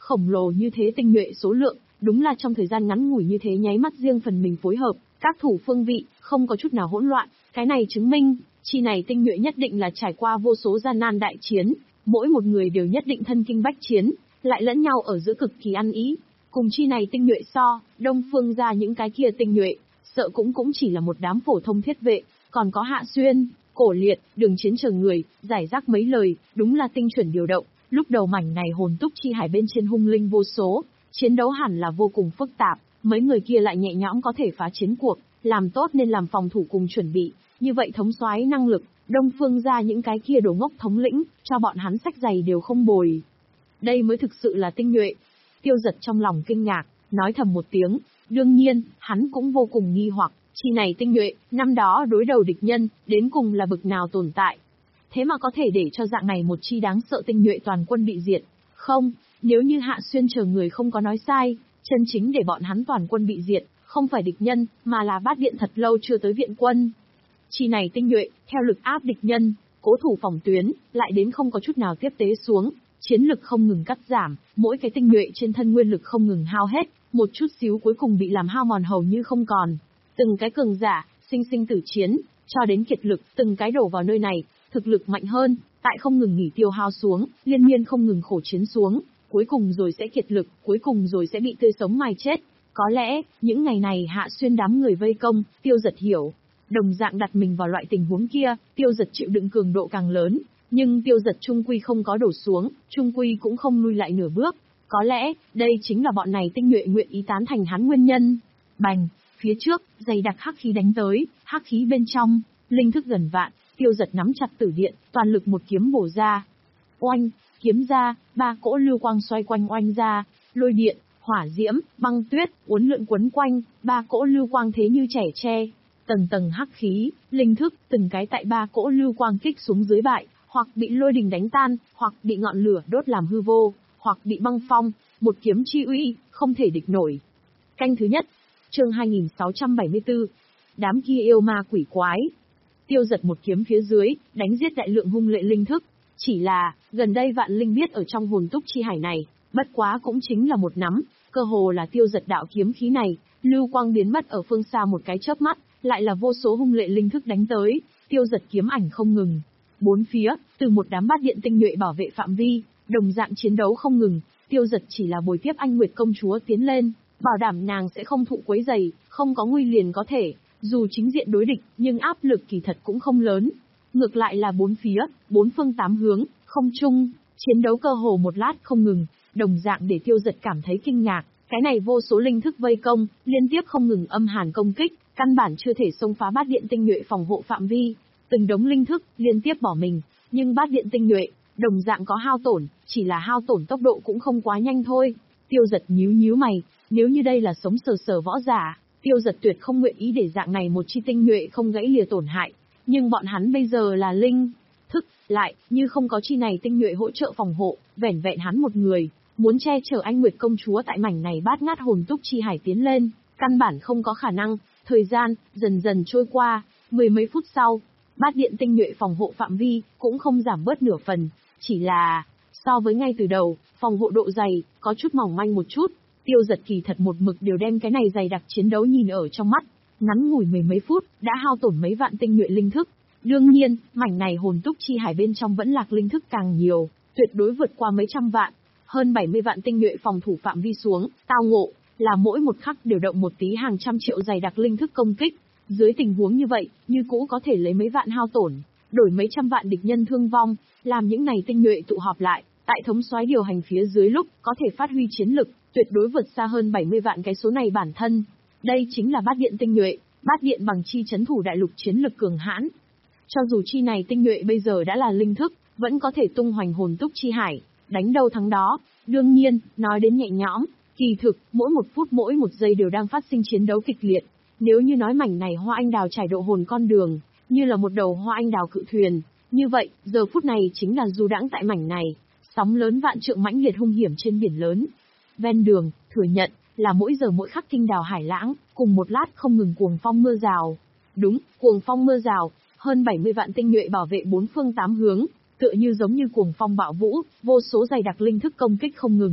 Khổng lồ như thế tinh nhuệ số lượng, đúng là trong thời gian ngắn ngủi như thế nháy mắt riêng phần mình phối hợp, các thủ phương vị, không có chút nào hỗn loạn, cái này chứng minh, chi này tinh nhuệ nhất định là trải qua vô số gian nan đại chiến, mỗi một người đều nhất định thân kinh bách chiến, lại lẫn nhau ở giữa cực kỳ ăn ý. Cùng chi này tinh nhuệ so, Đông Phương ra những cái kia tinh nhuệ, sợ cũng cũng chỉ là một đám phổ thông thiết vệ, còn có Hạ Xuyên, Cổ Liệt, Đường Chiến chờ người, giải rác mấy lời, đúng là tinh chuẩn điều động. Lúc đầu mảnh này hồn túc chi hải bên trên hung linh vô số, chiến đấu hẳn là vô cùng phức tạp, mấy người kia lại nhẹ nhõm có thể phá chiến cuộc, làm tốt nên làm phòng thủ cùng chuẩn bị, như vậy thống soái năng lực, Đông Phương ra những cái kia đồ ngốc thống lĩnh, cho bọn hắn sách giày đều không bồi. Đây mới thực sự là tinh nhuệ. Tiêu Giật trong lòng kinh ngạc, nói thầm một tiếng, đương nhiên, hắn cũng vô cùng nghi hoặc, chi này tinh nhuệ, năm đó đối đầu địch nhân, đến cùng là bực nào tồn tại. Thế mà có thể để cho dạng này một chi đáng sợ tinh nhuệ toàn quân bị diệt. Không, nếu như Hạ Xuyên chờ người không có nói sai, chân chính để bọn hắn toàn quân bị diệt, không phải địch nhân, mà là Bát Điện thật lâu chưa tới viện quân. Chi này tinh nhuệ, theo lực áp địch nhân, cố thủ phòng tuyến, lại đến không có chút nào tiếp tế xuống, chiến lực không ngừng cắt giảm, mỗi cái tinh nhuệ trên thân nguyên lực không ngừng hao hết, một chút xíu cuối cùng bị làm hao mòn hầu như không còn. Từng cái cường giả, sinh sinh tử chiến, cho đến kiệt lực, từng cái đổ vào nơi này, thực lực mạnh hơn, tại không ngừng nghỉ tiêu hao xuống, liên miên không ngừng khổ chiến xuống, cuối cùng rồi sẽ kiệt lực, cuối cùng rồi sẽ bị tươi sống mài chết. Có lẽ, những ngày này Hạ Xuyên đám người vây công, Tiêu Giật hiểu. Đồng dạng đặt mình vào loại tình huống kia, Tiêu Giật chịu đựng cường độ càng lớn, nhưng Tiêu Giật trung quy không có đổ xuống, trung quy cũng không lui lại nửa bước. Có lẽ, đây chính là bọn này tinh nhuệ nguyện ý tán thành hắn nguyên nhân. Bành, phía trước, dày đặc hắc khí đánh tới, hắc khí bên trong, linh thức gần vạn, Tiêu Giật nắm chặt tử điện, toàn lực một kiếm bổ ra. Oanh, kiếm ra, ba cỗ lưu quang xoay quanh oanh ra, lôi điện, hỏa diễm, băng tuyết, uốn lượn quấn quanh, ba cỗ lưu quang thế như trẻ tre. Tầng tầng hắc khí, linh thức, từng cái tại ba cỗ lưu quang kích xuống dưới bại, hoặc bị lôi đình đánh tan, hoặc bị ngọn lửa đốt làm hư vô, hoặc bị băng phong, một kiếm chi uy, không thể địch nổi. Canh thứ nhất, chương hai nghìn sáu trăm bảy mươi tư, đám kia yêu ma quỷ quái. Tiêu Giật một kiếm phía dưới, đánh giết đại lượng hung lệ linh thức. Chỉ là, gần đây vạn linh biết ở trong hồn túc chi hải này, bất quá cũng chính là một nắm, cơ hồ là Tiêu Giật đạo kiếm khí này, lưu quang biến mất ở phương xa một cái chớp mắt, lại là vô số hung lệ linh thức đánh tới, Tiêu Giật kiếm ảnh không ngừng. Bốn phía, từ một đám bát điện tinh nhuệ bảo vệ phạm vi, đồng dạng chiến đấu không ngừng, Tiêu Giật chỉ là bồi tiếp Anh Nguyệt công chúa tiến lên, bảo đảm nàng sẽ không thụ quấy rầy, không có nguy liền có thể, dù chính diện đối địch, nhưng áp lực kỳ thật cũng không lớn. Ngược lại là bốn phía, bốn phương tám hướng, không chung, chiến đấu cơ hồ một lát không ngừng, đồng dạng để Tiêu Giật cảm thấy kinh ngạc, cái này vô số linh thức vây công, liên tiếp không ngừng âm hàn công kích, căn bản chưa thể xông phá bát điện tinh nhuệ phòng hộ phạm vi, từng đống linh thức liên tiếp bỏ mình, nhưng bát điện tinh nhuệ, đồng dạng có hao tổn, chỉ là hao tổn tốc độ cũng không quá nhanh thôi. Tiêu Giật nhíu nhíu mày, nếu như đây là sống sờ sờ võ giả, Tiêu Giật tuyệt không nguyện ý để dạng này một chi tinh nhuệ không gãy lìa tổn hại, nhưng bọn hắn bây giờ là linh thức, lại như không có chi này tinh nhuệ hỗ trợ phòng hộ, vẻn vẹn hắn một người, muốn che chở Anh Nguyệt công chúa tại mảnh này bát ngát hồn túc chi hải tiến lên, căn bản không có khả năng. Thời gian dần dần trôi qua, mười mấy phút sau, bát điện tinh nhuệ phòng hộ phạm vi cũng không giảm bớt nửa phần, chỉ là so với ngay từ đầu, phòng hộ độ dày có chút mỏng manh một chút. Tiêu Giật kỳ thật một mực đều đem cái này dày đặc chiến đấu nhìn ở trong mắt, ngắn ngủi mười mấy phút đã hao tổn mấy vạn tinh nhuệ linh thức. Đương nhiên, mảnh này hồn túc chi hải bên trong vẫn lạc linh thức càng nhiều, tuyệt đối vượt qua mấy trăm vạn, hơn bảy mươi vạn tinh nhuệ phòng thủ phạm vi xuống, tao ngộ là mỗi một khắc điều động một tí hàng trăm triệu dày đặc linh thức công kích. Dưới tình huống như vậy, như cũ có thể lấy mấy vạn hao tổn, đổi mấy trăm vạn địch nhân thương vong, làm những này tinh nhuệ tụ họp lại, tại thống soái điều hành phía dưới lúc có thể phát huy chiến lực, tuyệt đối vượt xa hơn bảy mươi vạn cái số này bản thân. Đây chính là bát điện tinh nhuệ, bát điện bằng chi chấn thủ đại lục chiến lực cường hãn. Cho dù chi này tinh nhuệ bây giờ đã là linh thức, vẫn có thể tung hoành hồn túc chi hải, đánh đâu thắng đó. Đương nhiên, nói đến nhẹ nhõm, kỳ thực, mỗi một phút mỗi một giây đều đang phát sinh chiến đấu kịch liệt. Nếu như nói mảnh này hoa anh đào trải độ hồn con đường, như là một đầu hoa anh đào cự thuyền, như vậy, giờ phút này chính là du đãng tại mảnh này, sóng lớn vạn trượng mãnh liệt hung hiểm trên biển lớn. Ven đường, thừa nhận, là mỗi giờ mỗi khắc kinh đào hải lãng, cùng một lát không ngừng cuồng phong mưa rào. Đúng, cuồng phong mưa rào, hơn bảy mươi vạn tinh nhuệ bảo vệ bốn phương tám hướng, tựa như giống như cuồng phong bạo vũ, vô số dày đặc linh thức công kích không ngừng.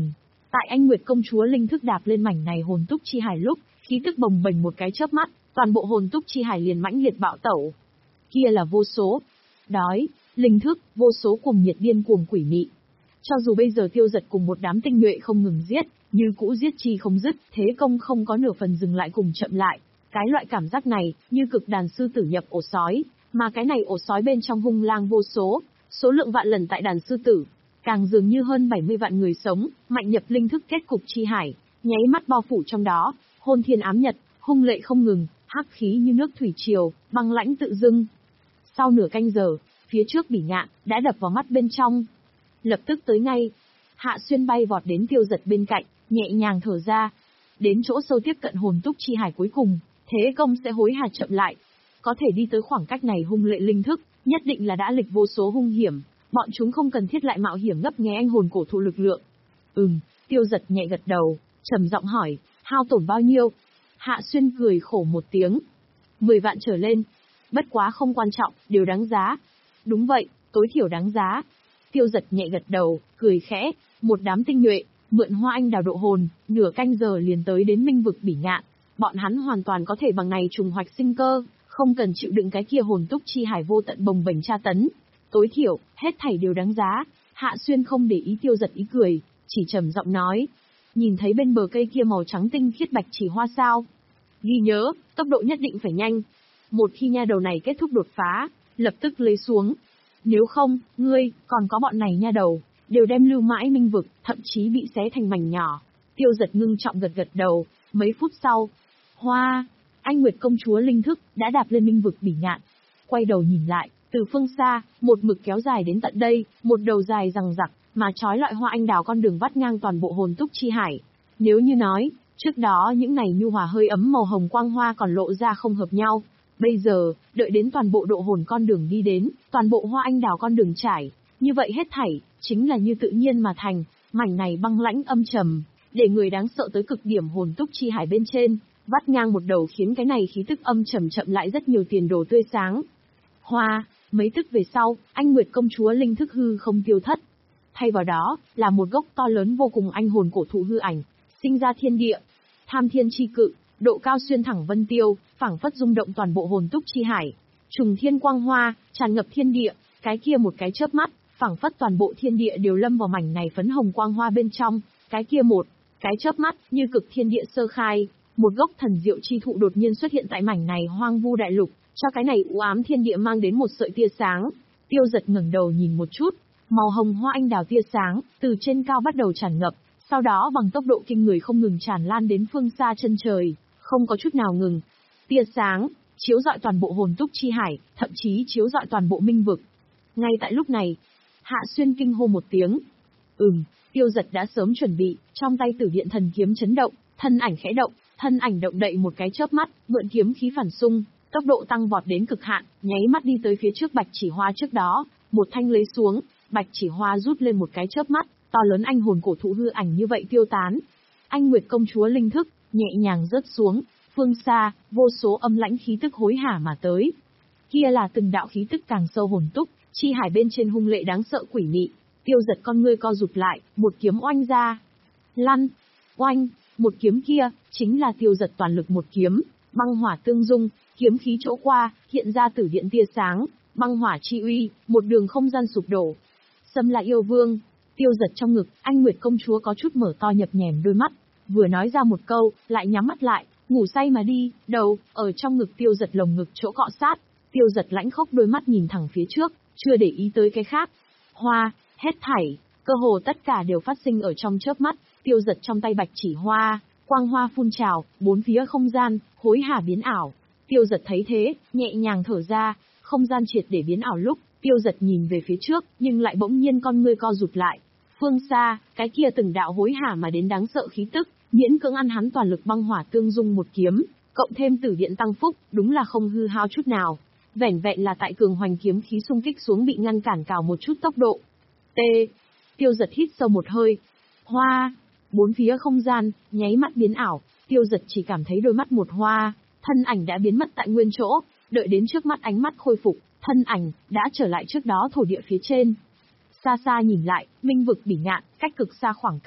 Tại Anh Nguyệt công chúa linh thức đạp lên mảnh này hồn túc chi hải lúc, khí tức bồng bềnh một cái chớp mắt, toàn bộ hồn túc chi hải liền mãnh liệt bạo tẩu. Kia là vô số đói, linh thức, vô số cùng nhiệt điên cuồng quỷ mị. Cho dù bây giờ Tiêu Dật cùng một đám tinh nhuệ không ngừng giết, như cũ giết chi không dứt, thế công không có nửa phần dừng lại cùng chậm lại. Cái loại cảm giác này, như cực đàn sư tử nhập ổ sói, mà cái này ổ sói bên trong hung lang vô số, số lượng vạn lần tại đàn sư tử, càng dường như hơn bảy mươi vạn người sống, mạnh nhập linh thức kết cục chi hải, nháy mắt bao phủ trong đó, hôn thiên ám nhật, hung lệ không ngừng, hắc khí như nước thủy triều, băng lãnh tự dưng. Sau nửa canh giờ, phía trước Bỉ Ngạn đã đập vào mắt bên trong. Lập tức tới ngay, Hạ Xuyên bay vọt đến Tiêu Dật bên cạnh, nhẹ nhàng thở ra. Đến chỗ sâu tiếp cận hồn túc chi hải cuối cùng, thế công sẽ hối hả chậm lại. Có thể đi tới khoảng cách này hung lệ linh thức, nhất định là đã lịch vô số hung hiểm, bọn chúng không cần thiết lại mạo hiểm ngấp nghé anh hồn cổ thụ lực lượng. Ừm, Tiêu Dật nhẹ gật đầu, trầm giọng hỏi, hao tổn bao nhiêu? Hạ Xuyên cười khổ một tiếng. Mười vạn trở lên. Bất quá không quan trọng, đều đáng giá. Đúng vậy, tối thiểu đáng giá. Tiêu Dật nhẹ gật đầu, cười khẽ, một đám tinh nhuệ, mượn hoa anh đào độ hồn, nửa canh giờ liền tới đến minh vực Bỉ Ngạn. Bọn hắn hoàn toàn có thể bằng này trùng hoạch sinh cơ, không cần chịu đựng cái kia hồn túc chi hải vô tận bồng bềnh tra tấn. Tối thiểu, hết thảy đều đáng giá. Hạ Xuyên không để ý Tiêu Dật ý cười, chỉ trầm giọng nói. Nhìn thấy bên bờ cây kia màu trắng tinh khiết bạch chỉ hoa sao? Ghi nhớ, tốc độ nhất định phải nhanh. Một khi nha đầu này kết thúc đột phá, lập tức lấy xuống. Nếu không, ngươi, còn có bọn này nha đầu, đều đem lưu mãi minh vực, thậm chí bị xé thành mảnh nhỏ. Tiêu Dật ngưng trọng gật gật đầu, mấy phút sau. Hoa, Anh Nguyệt công chúa linh thức, đã đạp lên minh vực Bỉ Ngạn. Quay đầu nhìn lại, từ phương xa, một mực kéo dài đến tận đây, một đầu dài rằng rặc, mà trói loại hoa anh đào con đường vắt ngang toàn bộ hồn túc chi hải. Nếu như nói, trước đó những này nhu hòa hơi ấm màu hồng quang hoa còn lộ ra không hợp nhau. Bây giờ, đợi đến toàn bộ độ hồn con đường đi đến, toàn bộ hoa anh đào con đường trải, như vậy hết thảy, chính là như tự nhiên mà thành, mảnh này băng lãnh âm trầm, để người đáng sợ tới cực điểm hồn túc chi hải bên trên, vắt ngang một đầu khiến cái này khí tức âm trầm chậm lại rất nhiều tiền đồ tươi sáng. Hoa, mấy tức về sau, Anh Nguyệt công chúa linh thức hư không tiêu thất. Thay vào đó, là một gốc to lớn vô cùng anh hồn cổ thụ hư ảnh, sinh ra thiên địa, tham thiên chi cự, độ cao xuyên thẳng vân tiêu, phảng phất rung động toàn bộ hồn túc chi hải. Trùng thiên quang hoa, tràn ngập thiên địa, cái kia một cái chớp mắt, phảng phất toàn bộ thiên địa đều lâm vào mảnh này phấn hồng quang hoa bên trong, cái kia một cái chớp mắt, như cực thiên địa sơ khai, một gốc thần diệu chi thụ đột nhiên xuất hiện tại mảnh này hoang vu đại lục, cho cái này u ám thiên địa mang đến một sợi tia sáng. Tiêu Dật ngẩng đầu nhìn một chút, màu hồng hoa anh đào tia sáng, từ trên cao bắt đầu tràn ngập, sau đó bằng tốc độ kinh người không ngừng tràn lan đến phương xa chân trời, không có chút nào ngừng. Tia sáng, chiếu rọi toàn bộ hồn túc chi hải, thậm chí chiếu rọi toàn bộ minh vực. Ngay tại lúc này, Hạ Xuyên kinh hô một tiếng. Ừm, Tiêu Dật đã sớm chuẩn bị, trong tay Tử Điện thần kiếm chấn động, thân ảnh khẽ động, thân ảnh động đậy một cái chớp mắt, mượn kiếm khí phản xung, tốc độ tăng vọt đến cực hạn, nháy mắt đi tới phía trước bạch chỉ hoa trước đó, một thanh lấy xuống, bạch chỉ hoa rút lên một cái chớp mắt, to lớn anh hồn cổ thụ hư ảnh như vậy tiêu tán. Anh Nguyệt công chúa linh thức nhẹ nhàng rớt xuống, phương xa, vô số âm lãnh khí tức hối hả mà tới. Kia là từng đạo khí tức càng sâu hồn túc, chi hải bên trên hung lệ đáng sợ quỷ mị. Tiêu Dật con ngươi co rụt lại, một kiếm oanh ra. Lăn, oanh, một kiếm kia, chính là Tiêu Dật toàn lực một kiếm, băng hỏa tương dung, kiếm khí chỗ qua, hiện ra tử điện tia sáng, băng hỏa chi uy, một đường không gian sụp đổ. Xâm là yêu vương. Tiêu Dật trong ngực, Anh Nguyệt công chúa có chút mở to nhập nhèm đôi mắt, vừa nói ra một câu, lại nhắm mắt lại, ngủ say mà đi, đầu, ở trong ngực Tiêu Dật lồng ngực chỗ cọ sát. Tiêu Dật lãnh khốc đôi mắt nhìn thẳng phía trước, chưa để ý tới cái khác. Hoa, hết thảy, cơ hồ tất cả đều phát sinh ở trong chớp mắt. Tiêu Dật trong tay bạch chỉ hoa, quang hoa phun trào, bốn phía không gian, hối hả biến ảo. Tiêu Dật thấy thế, nhẹ nhàng thở ra, không gian triệt để biến ảo lúc, Tiêu Dật nhìn về phía trước, nhưng lại bỗng nhiên con ngươi co rụt lại. Phương xa, cái kia từng đạo hối hả mà đến đáng sợ khí tức, miễn cưỡng ăn hắn toàn lực băng hỏa tương dung một kiếm, cộng thêm tử điện tăng phúc, đúng là không hư hao chút nào. Vẻn vẹn là tại cường hoành kiếm khí xung kích xuống bị ngăn cản cào một chút tốc độ. T. Tiêu Dật hít sâu một hơi. Hoa. Bốn phía không gian, nháy mắt biến ảo, Tiêu Dật chỉ cảm thấy đôi mắt một hoa, thân ảnh đã biến mất tại nguyên chỗ, đợi đến trước mắt ánh mắt khôi phục, thân ảnh đã trở lại trước đó thổ địa phía trên. Xa xa nhìn lại, minh vực Bỉ Ngạn, cách cực xa khoảng cách,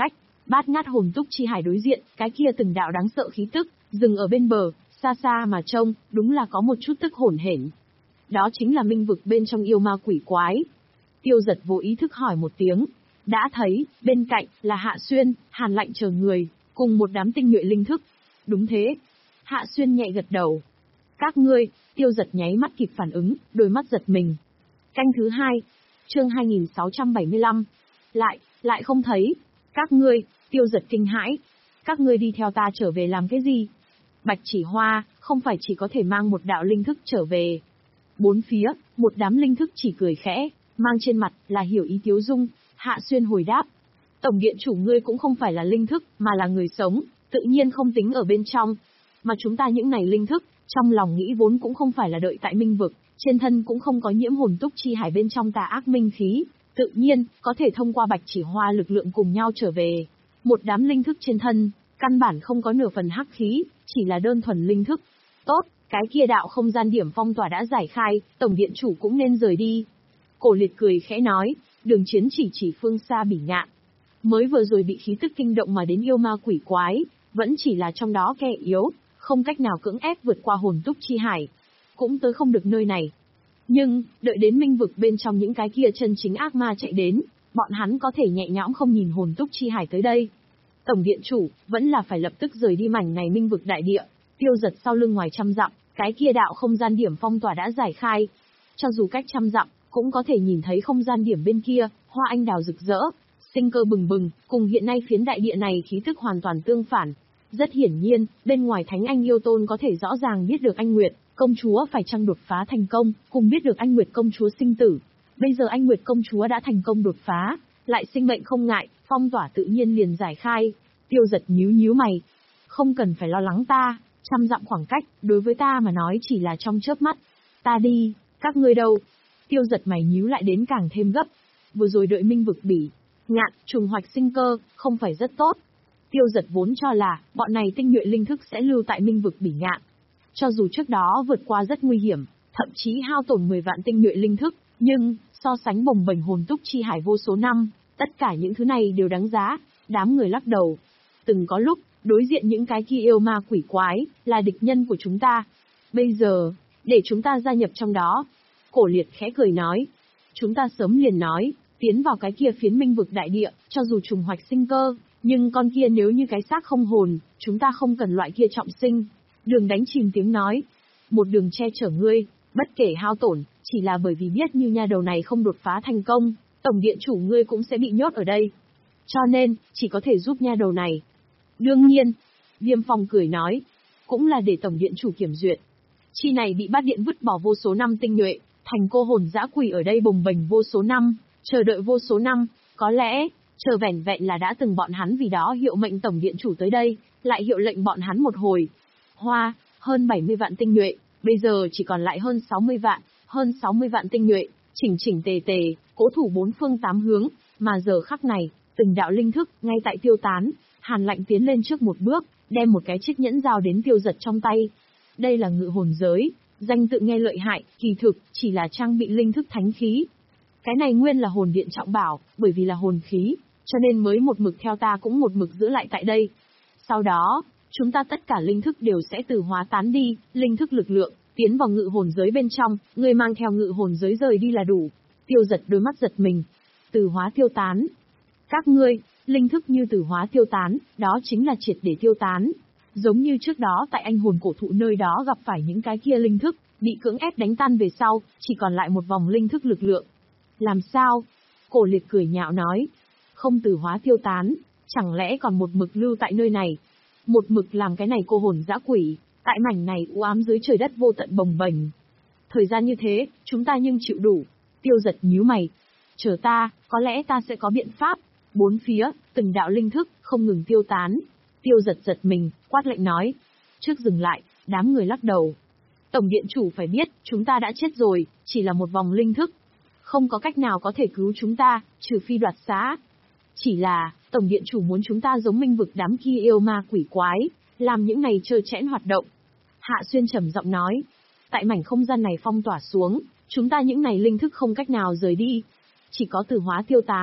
Bát ngát hồn túc chi hải đối diện, cái kia từng đạo đáng sợ khí tức, dừng ở bên bờ, xa xa mà trông, đúng là có một chút tức hổn hển. Đó chính là minh vực bên trong yêu ma quỷ quái. Tiêu Giật vô ý thức hỏi một tiếng. Đã thấy, bên cạnh, là Hạ Xuyên, Hàn Lạnh chờ người, cùng một đám tinh nhuệ linh thức. Đúng thế. Hạ Xuyên nhẹ gật đầu. Các ngươi, Tiêu Giật nháy mắt kịp phản ứng, đôi mắt giật mình. Canh thứ hai, chương hai nghìn sáu trăm bảy mươi lăm. Lại, lại không thấy. Các ngươi, Tiêu Giật kinh hãi. Các ngươi đi theo ta trở về làm cái gì? Bạch Chỉ Hoa, không phải chỉ có thể mang một đạo linh thức trở về. Bốn phía, một đám linh thức chỉ cười khẽ, mang trên mặt là hiểu ý tiếu dung. Hạ Xuyên hồi đáp. Tổng điện chủ ngươi cũng không phải là linh thức, mà là người sống, tự nhiên không tính ở bên trong. Mà chúng ta những này linh thức, trong lòng nghĩ vốn cũng không phải là đợi tại minh vực, trên thân cũng không có nhiễm hồn túc chi hải bên trong tà ác minh khí, tự nhiên, có thể thông qua Bạch Chỉ Hoa lực lượng cùng nhau trở về. Một đám linh thức trên thân, căn bản không có nửa phần hắc khí, chỉ là đơn thuần linh thức. Tốt, cái kia đạo không gian điểm phong tỏa đã giải khai, tổng điện chủ cũng nên rời đi. Cổ Liệt cười khẽ nói, Đường Chiến chỉ chỉ phương xa Bỉ Ngạn. Mới vừa rồi bị khí tức kinh động mà đến yêu ma quỷ quái, vẫn chỉ là trong đó kẻ yếu, không cách nào cưỡng ép vượt qua hồn túc chi hải. Cũng tới không được nơi này. Nhưng, đợi đến minh vực bên trong những cái kia chân chính ác ma chạy đến, bọn hắn có thể nhẹ nhõm không nhìn hồn túc chi hải tới đây. Tổng điện chủ, vẫn là phải lập tức rời đi mảnh này minh vực đại địa. Tiêu Giật sau lưng ngoài trăm dặm, cái kia đạo không gian điểm phong tỏa đã giải khai. Cho dù cách trăm dặm, cũng có thể nhìn thấy không gian điểm bên kia, hoa anh đào rực rỡ, sinh cơ bừng bừng, cùng hiện nay phiến đại địa này khí tức hoàn toàn tương phản. Rất hiển nhiên, bên ngoài Thánh Anh Yêu Tôn có thể rõ ràng biết được anh Nguyệt công chúa phải chăng đột phá thành công, cùng biết được anh Nguyệt công chúa sinh tử. Bây giờ anh Nguyệt công chúa đã thành công đột phá, lại sinh mệnh không ngại, phong tỏa tự nhiên liền giải khai. Tiêu Giật nhíu nhíu mày. Không cần phải lo lắng ta, trăm dặm khoảng cách, đối với ta mà nói chỉ là trong chớp mắt. Ta đi, các ngươi đâu? Tiêu Giật mày nhíu lại đến càng thêm gấp. Vừa rồi đợi minh vực Bỉ Ngạn, trùng hoạch sinh cơ, không phải rất tốt. Tiêu Giật vốn cho là, bọn này tinh nhuệ linh thức sẽ lưu tại minh vực Bỉ Ngạn. Cho dù trước đó vượt qua rất nguy hiểm, thậm chí hao tổn mười vạn tinh nhuệ linh thức, nhưng, so sánh bồng bềnh hồn túc chi hải vô số năm, tất cả những thứ này đều đáng giá. Đám người lắc đầu. Từng có lúc, đối diện những cái kia yêu ma quỷ quái, là địch nhân của chúng ta. Bây giờ, để chúng ta gia nhập trong đó. Cổ Liệt khẽ cười nói. Chúng ta sớm liền nói, tiến vào cái kia phiến minh vực đại địa, cho dù trùng hoạch sinh cơ, nhưng con kia nếu như cái xác không hồn, chúng ta không cần loại kia trọng sinh. Đường Đánh chìm tiếng nói. Một đường che chở ngươi, bất kể hao tổn, chỉ là bởi vì biết như nha đầu này không đột phá thành công, tổng điện chủ ngươi cũng sẽ bị nhốt ở đây. Cho nên, chỉ có thể giúp nha đầu này. Đương nhiên, Viêm Phong cười nói, cũng là để tổng điện chủ kiểm duyệt. Chi này bị bát điện vứt bỏ vô số năm tinh nhuệ, thành cô hồn dã quỷ ở đây bồng bềnh vô số năm, chờ đợi vô số năm, có lẽ, chờ vẻn vẹn là đã từng bọn hắn vì đó hiệu mệnh tổng điện chủ tới đây, lại hiệu lệnh bọn hắn một hồi. Hoa, hơn bảy mươi vạn tinh nhuệ, bây giờ chỉ còn lại hơn sáu mươi vạn, hơn sáu mươi vạn tinh nhuệ, chỉnh chỉnh tề tề, cố thủ bốn phương tám hướng, mà giờ khắc này, từng đạo linh thức, ngay tại tiêu tán, Hàn Lạnh tiến lên trước một bước, đem một cái chiếc nhẫn giao đến Tiêu Giật trong tay. Đây là ngự hồn giới, danh tự nghe lợi hại, kỳ thực, chỉ là trang bị linh thức thánh khí. Cái này nguyên là hồn điện trọng bảo, bởi vì là hồn khí, cho nên mới một mực theo ta cũng một mực giữ lại tại đây. Sau đó, chúng ta tất cả linh thức đều sẽ từ hóa tán đi, linh thức lực lượng, tiến vào ngự hồn giới bên trong, người mang theo ngự hồn giới rời đi là đủ. Tiêu Giật đôi mắt giật mình. Từ hóa tiêu tán. Các ngươi, linh thức như từ hóa tiêu tán, đó chính là triệt để tiêu tán. Giống như trước đó tại anh hồn cổ thụ nơi đó gặp phải những cái kia linh thức, bị cưỡng ép đánh tan về sau, chỉ còn lại một vòng linh thức lực lượng. Làm sao? Cổ Liệt cười nhạo nói. Không từ hóa tiêu tán, chẳng lẽ còn một mực lưu tại nơi này? Một mực làm cái này cô hồn dã quỷ, tại mảnh này u ám dưới trời đất vô tận bồng bềnh. Thời gian như thế, chúng ta nhưng chịu đủ. Tiêu Giật nhíu mày. Chờ ta, có lẽ ta sẽ có biện pháp. Bốn phía, từng đạo linh thức, không ngừng tiêu tán. Tiêu Giật giật mình, quát lệnh nói. Trước dừng lại, đám người lắc đầu. Tổng điện chủ phải biết, chúng ta đã chết rồi, chỉ là một vòng linh thức. Không có cách nào có thể cứu chúng ta, trừ phi đoạt xá. Chỉ là, tổng điện chủ muốn chúng ta giống minh vực đám kia yêu ma quỷ quái, làm những này trơ trẽn hoạt động. Hạ Xuyên trầm giọng nói. Tại mảnh không gian này phong tỏa xuống, chúng ta những này linh thức không cách nào rời đi. Chỉ có từ hóa tiêu tán,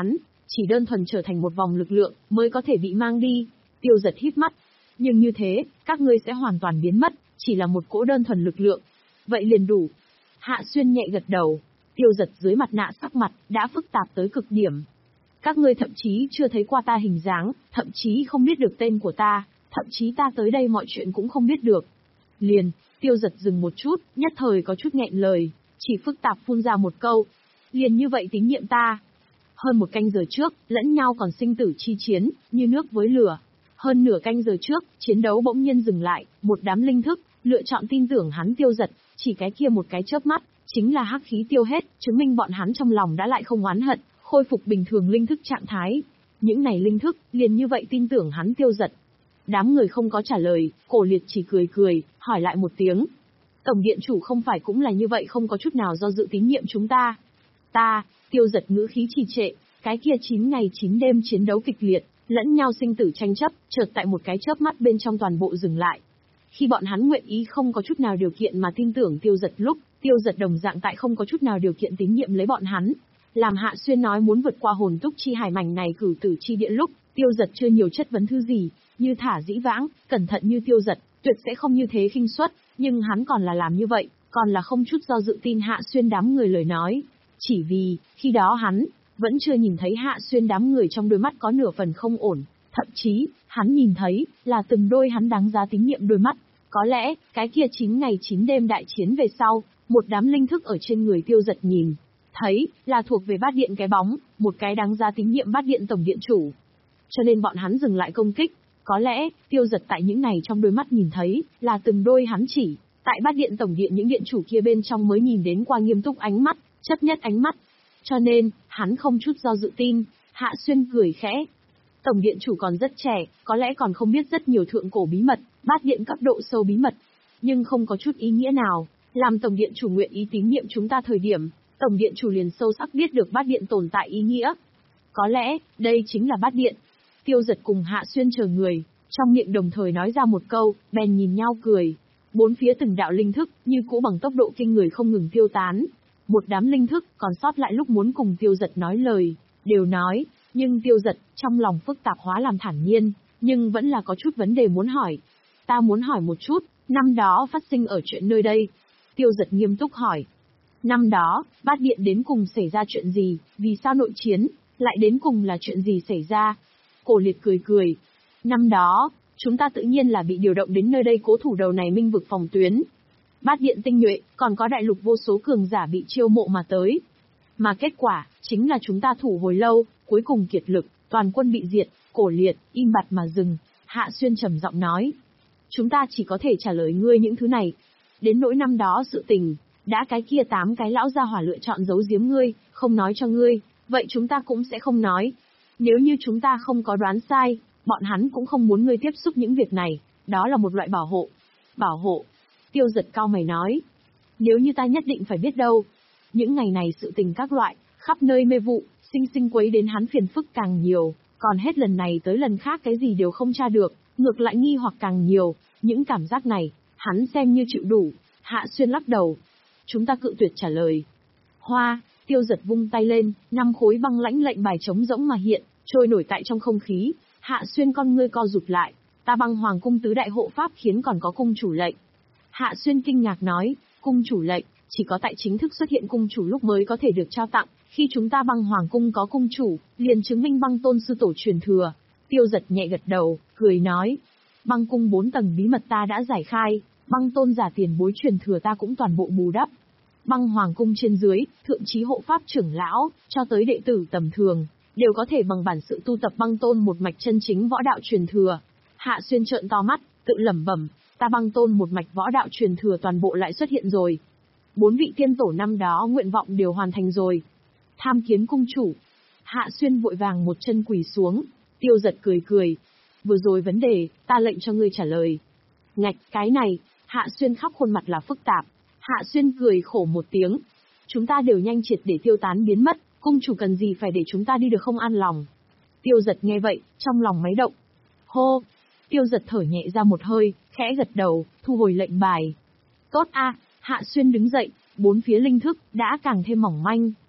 chỉ đơn thuần trở thành một vòng lực lượng mới có thể bị mang đi. Tiêu Giật híp mắt. Nhưng như thế, các ngươi sẽ hoàn toàn biến mất, chỉ là một cỗ đơn thuần lực lượng. Vậy liền đủ. Hạ Xuyên nhẹ gật đầu. Tiêu Giật dưới mặt nạ sắc mặt đã phức tạp tới cực điểm. Các ngươi thậm chí chưa thấy qua ta hình dáng, thậm chí không biết được tên của ta, thậm chí ta tới đây mọi chuyện cũng không biết được. Liền, Tiêu Giật dừng một chút, nhất thời có chút nghẹn lời, chỉ phức tạp phun ra một câu. Liền như vậy tín nhiệm ta. Hơn một canh giờ trước, lẫn nhau còn sinh tử chi chiến, như nước với lửa. Hơn nửa canh giờ trước, chiến đấu bỗng nhiên dừng lại, một đám linh thức, lựa chọn tin tưởng hắn Tiêu Giật, chỉ cái kia một cái chớp mắt, chính là hắc khí tiêu hết, chứng minh bọn hắn trong lòng đã lại không oán hận, khôi phục bình thường linh thức trạng thái. Những này linh thức, liền như vậy tin tưởng hắn Tiêu Giật. Đám người không có trả lời, Cổ Liệt chỉ cười cười, hỏi lại một tiếng. Tổng điện chủ không phải cũng là như vậy không có chút nào do dự tín nhiệm chúng ta. Ta, Tiêu Giật ngữ khí trì trệ, cái kia chín ngày chín đêm chiến đấu kịch liệt, lẫn nhau sinh tử tranh chấp, chợt tại một cái chớp mắt bên trong toàn bộ dừng lại. Khi bọn hắn nguyện ý không có chút nào điều kiện mà tin tưởng Tiêu Giật lúc, Tiêu Giật đồng dạng tại không có chút nào điều kiện tín nhiệm lấy bọn hắn. Làm Hạ Xuyên nói muốn vượt qua hồn túc chi hải mảnh này cử tử chi địa lúc, Tiêu Giật chưa nhiều chất vấn thứ gì, như thả dĩ vãng, cẩn thận như Tiêu Giật, tuyệt sẽ không như thế khinh suất, nhưng hắn còn là làm như vậy, còn là không chút do dự tin Hạ Xuyên đám người lời nói. Chỉ vì, khi đó hắn, vẫn chưa nhìn thấy Hạ Xuyên đám người trong đôi mắt có nửa phần không ổn, thậm chí, hắn nhìn thấy, là từng đôi hắn đáng giá tín nhiệm đôi mắt. Có lẽ, cái kia chín ngày chín đêm đại chiến về sau, một đám linh thức ở trên người Tiêu Giật nhìn thấy, là thuộc về bát điện cái bóng, một cái đáng giá tín nhiệm bát điện tổng điện chủ. Cho nên bọn hắn dừng lại công kích. Có lẽ, Tiêu Giật tại những này trong đôi mắt nhìn thấy, là từng đôi hắn chỉ, tại bát điện tổng điện những điện chủ kia bên trong mới nhìn đến qua nghiêm túc ánh mắt, chấp nhất ánh mắt. Cho nên, hắn không chút do dự tin. Hạ Xuyên cười khẽ. Tổng điện chủ còn rất trẻ, có lẽ còn không biết rất nhiều thượng cổ bí mật, bát điện cấp độ sâu bí mật. Nhưng không có chút ý nghĩa nào, làm tổng điện chủ nguyện ý tín nhiệm chúng ta thời điểm, tổng điện chủ liền sâu sắc biết được bát điện tồn tại ý nghĩa. Có lẽ, đây chính là bát điện. Tiêu Giật cùng Hạ Xuyên chờ người, trong miệng đồng thời nói ra một câu, bèn nhìn nhau cười. Bốn phía từng đạo linh thức, như cũ bằng tốc độ kinh người không ngừng tiêu tán. Một đám linh thức, còn sót lại lúc muốn cùng Tiêu Giật nói lời, đều nói, nhưng Tiêu Giật, trong lòng phức tạp hóa làm thản nhiên, nhưng vẫn là có chút vấn đề muốn hỏi. Ta muốn hỏi một chút, năm đó phát sinh ở chuyện nơi đây. Tiêu Giật nghiêm túc hỏi. Năm đó, bát điện đến cùng xảy ra chuyện gì, vì sao nội chiến, lại đến cùng là chuyện gì xảy ra? Cổ Liệt cười cười. Năm đó, chúng ta tự nhiên là bị điều động đến nơi đây cố thủ đầu này minh vực phòng tuyến. Bát điện tinh nhuệ, còn có đại lục vô số cường giả bị chiêu mộ mà tới. Mà kết quả, chính là chúng ta thủ hồi lâu, cuối cùng kiệt lực, toàn quân bị diệt. Cổ Liệt, im bặt mà dừng. Hạ Xuyên trầm giọng nói. Chúng ta chỉ có thể trả lời ngươi những thứ này. Đến nỗi năm đó sự tình, đã cái kia tám cái lão gia hỏa lựa chọn giấu giếm ngươi, không nói cho ngươi, vậy chúng ta cũng sẽ không nói. Nếu như chúng ta không có đoán sai, bọn hắn cũng không muốn ngươi tiếp xúc những việc này, đó là một loại bảo hộ. Bảo hộ. Tiêu Giật cao mày nói. Nếu như ta nhất định phải biết đâu. Những ngày này sự tình các loại, khắp nơi mê vụ, sinh sinh quấy đến hắn phiền phức càng nhiều, còn hết lần này tới lần khác cái gì đều không tra được, ngược lại nghi hoặc càng nhiều, những cảm giác này, hắn xem như chịu đủ. Hạ Xuyên lắc đầu. Chúng ta cự tuyệt trả lời. Hoa, Tiêu Giật vung tay lên, năm khối băng lãnh lệnh bài trống rỗng mà hiện, trôi nổi tại trong không khí. Hạ Xuyên con ngươi co rụt lại. Ta băng hoàng cung tứ đại hộ pháp khiến còn có cung chủ lệnh. Hạ Xuyên kinh ngạc nói, cung chủ lệnh, chỉ có tại chính thức xuất hiện cung chủ lúc mới có thể được trao tặng. Khi chúng ta băng hoàng cung có cung chủ, liền chứng minh băng tôn sư tổ truyền thừa. Tiêu Giật nhẹ gật đầu, cười nói. Băng cung bốn tầng bí mật ta đã giải khai, băng tôn giả tiền bối truyền thừa ta cũng toàn bộ bù đắp. Băng hoàng cung trên dưới, thượng chí hộ pháp trưởng lão, cho tới đệ tử tầm thường, đều có thể bằng bản sự tu tập băng tôn một mạch chân chính võ đạo truyền thừa. Hạ Xuyên trợn to mắt, tự lẩm bẩm, ta băng tôn một mạch võ đạo truyền thừa toàn bộ lại xuất hiện rồi. Bốn vị tiên tổ năm đó nguyện vọng đều hoàn thành rồi. Tham kiến cung chủ. Hạ Xuyên vội vàng một chân quỳ xuống. Tiêu Giật cười cười. Vừa rồi vấn đề, ta lệnh cho ngươi trả lời. Ngạch, cái này, Hạ Xuyên khắp khuôn mặt là phức tạp. Hạ Xuyên cười khổ một tiếng. Chúng ta đều nhanh triệt để tiêu tán biến mất, cung chủ cần gì phải để chúng ta đi được không an lòng. Tiêu Giật nghe vậy, trong lòng máy động. Hô! Tiêu Giật thở nhẹ ra một hơi, khẽ gật đầu, thu hồi lệnh bài. Tốt a, Hạ Xuyên đứng dậy, bốn phía linh thức, đã càng thêm mỏng manh.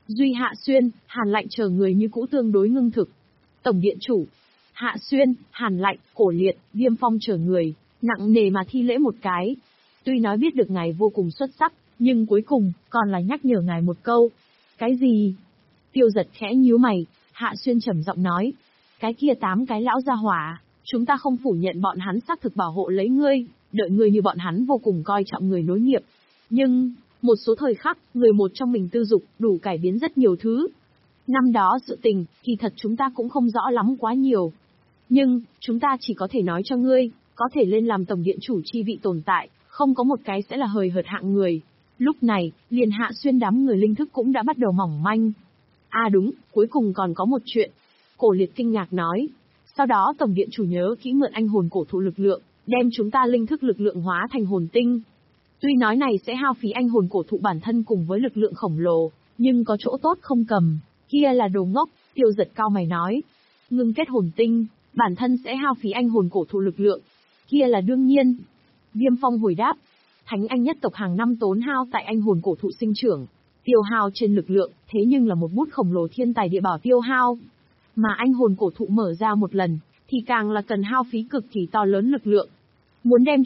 Duy Hạ Xuyên, Hàn Lạnh chờ người như cũ tương đối ngưng thực. Tổng điện chủ, Hạ Xuyên, Hàn Lạnh, Cổ Liệt, Viêm Phong chờ người, nặng nề mà thi lễ một cái. Tuy nói biết được ngài vô cùng xuất sắc, nhưng cuối cùng, còn là nhắc nhở ngài một câu. Cái gì? Tiêu Giật khẽ nhíu mày, Hạ Xuyên trầm giọng nói. Cái kia tám cái lão gia hỏa, chúng ta không phủ nhận bọn hắn xác thực bảo hộ lấy ngươi, đợi ngươi như bọn hắn vô cùng coi trọng người nối nghiệp. Nhưng, một số thời khắc, người một trong mình tư dục, đủ cải biến rất nhiều thứ. Năm đó sự tình, kỳ thật chúng ta cũng không rõ lắm quá nhiều. Nhưng, chúng ta chỉ có thể nói cho ngươi, có thể lên làm tổng điện chủ chi vị tồn tại, không có một cái sẽ là hời hợt hạng người. Lúc này, liền Hạ Xuyên đám người linh thức cũng đã bắt đầu mỏng manh. À đúng, cuối cùng còn có một chuyện. Cổ Liệt kinh ngạc nói. Sau đó tổng điện chủ nhớ kỹ mượn anh hồn cổ thụ lực lượng, đem chúng ta linh thức lực lượng hóa thành hồn tinh. Tuy nói này sẽ hao phí anh hồn cổ thụ bản thân cùng với lực lượng khổng lồ, nhưng có chỗ tốt không cầm. Kia là đồ ngốc, Tiêu Giật cao mày nói. Ngưng kết hồn tinh, bản thân sẽ hao phí anh hồn cổ thụ lực lượng. Kia là đương nhiên. Viêm Phong hồi đáp. Thánh anh nhất tộc hàng năm tốn hao tại anh hồn cổ thụ sinh trưởng, tiêu hao trên lực lượng, thế nhưng là một bút khổng lồ thiên tài địa bảo tiêu hao. Mà anh hồn cổ thụ mở ra một lần, thì càng là cần hao phí cực kỳ to lớn lực lượng. Muốn đem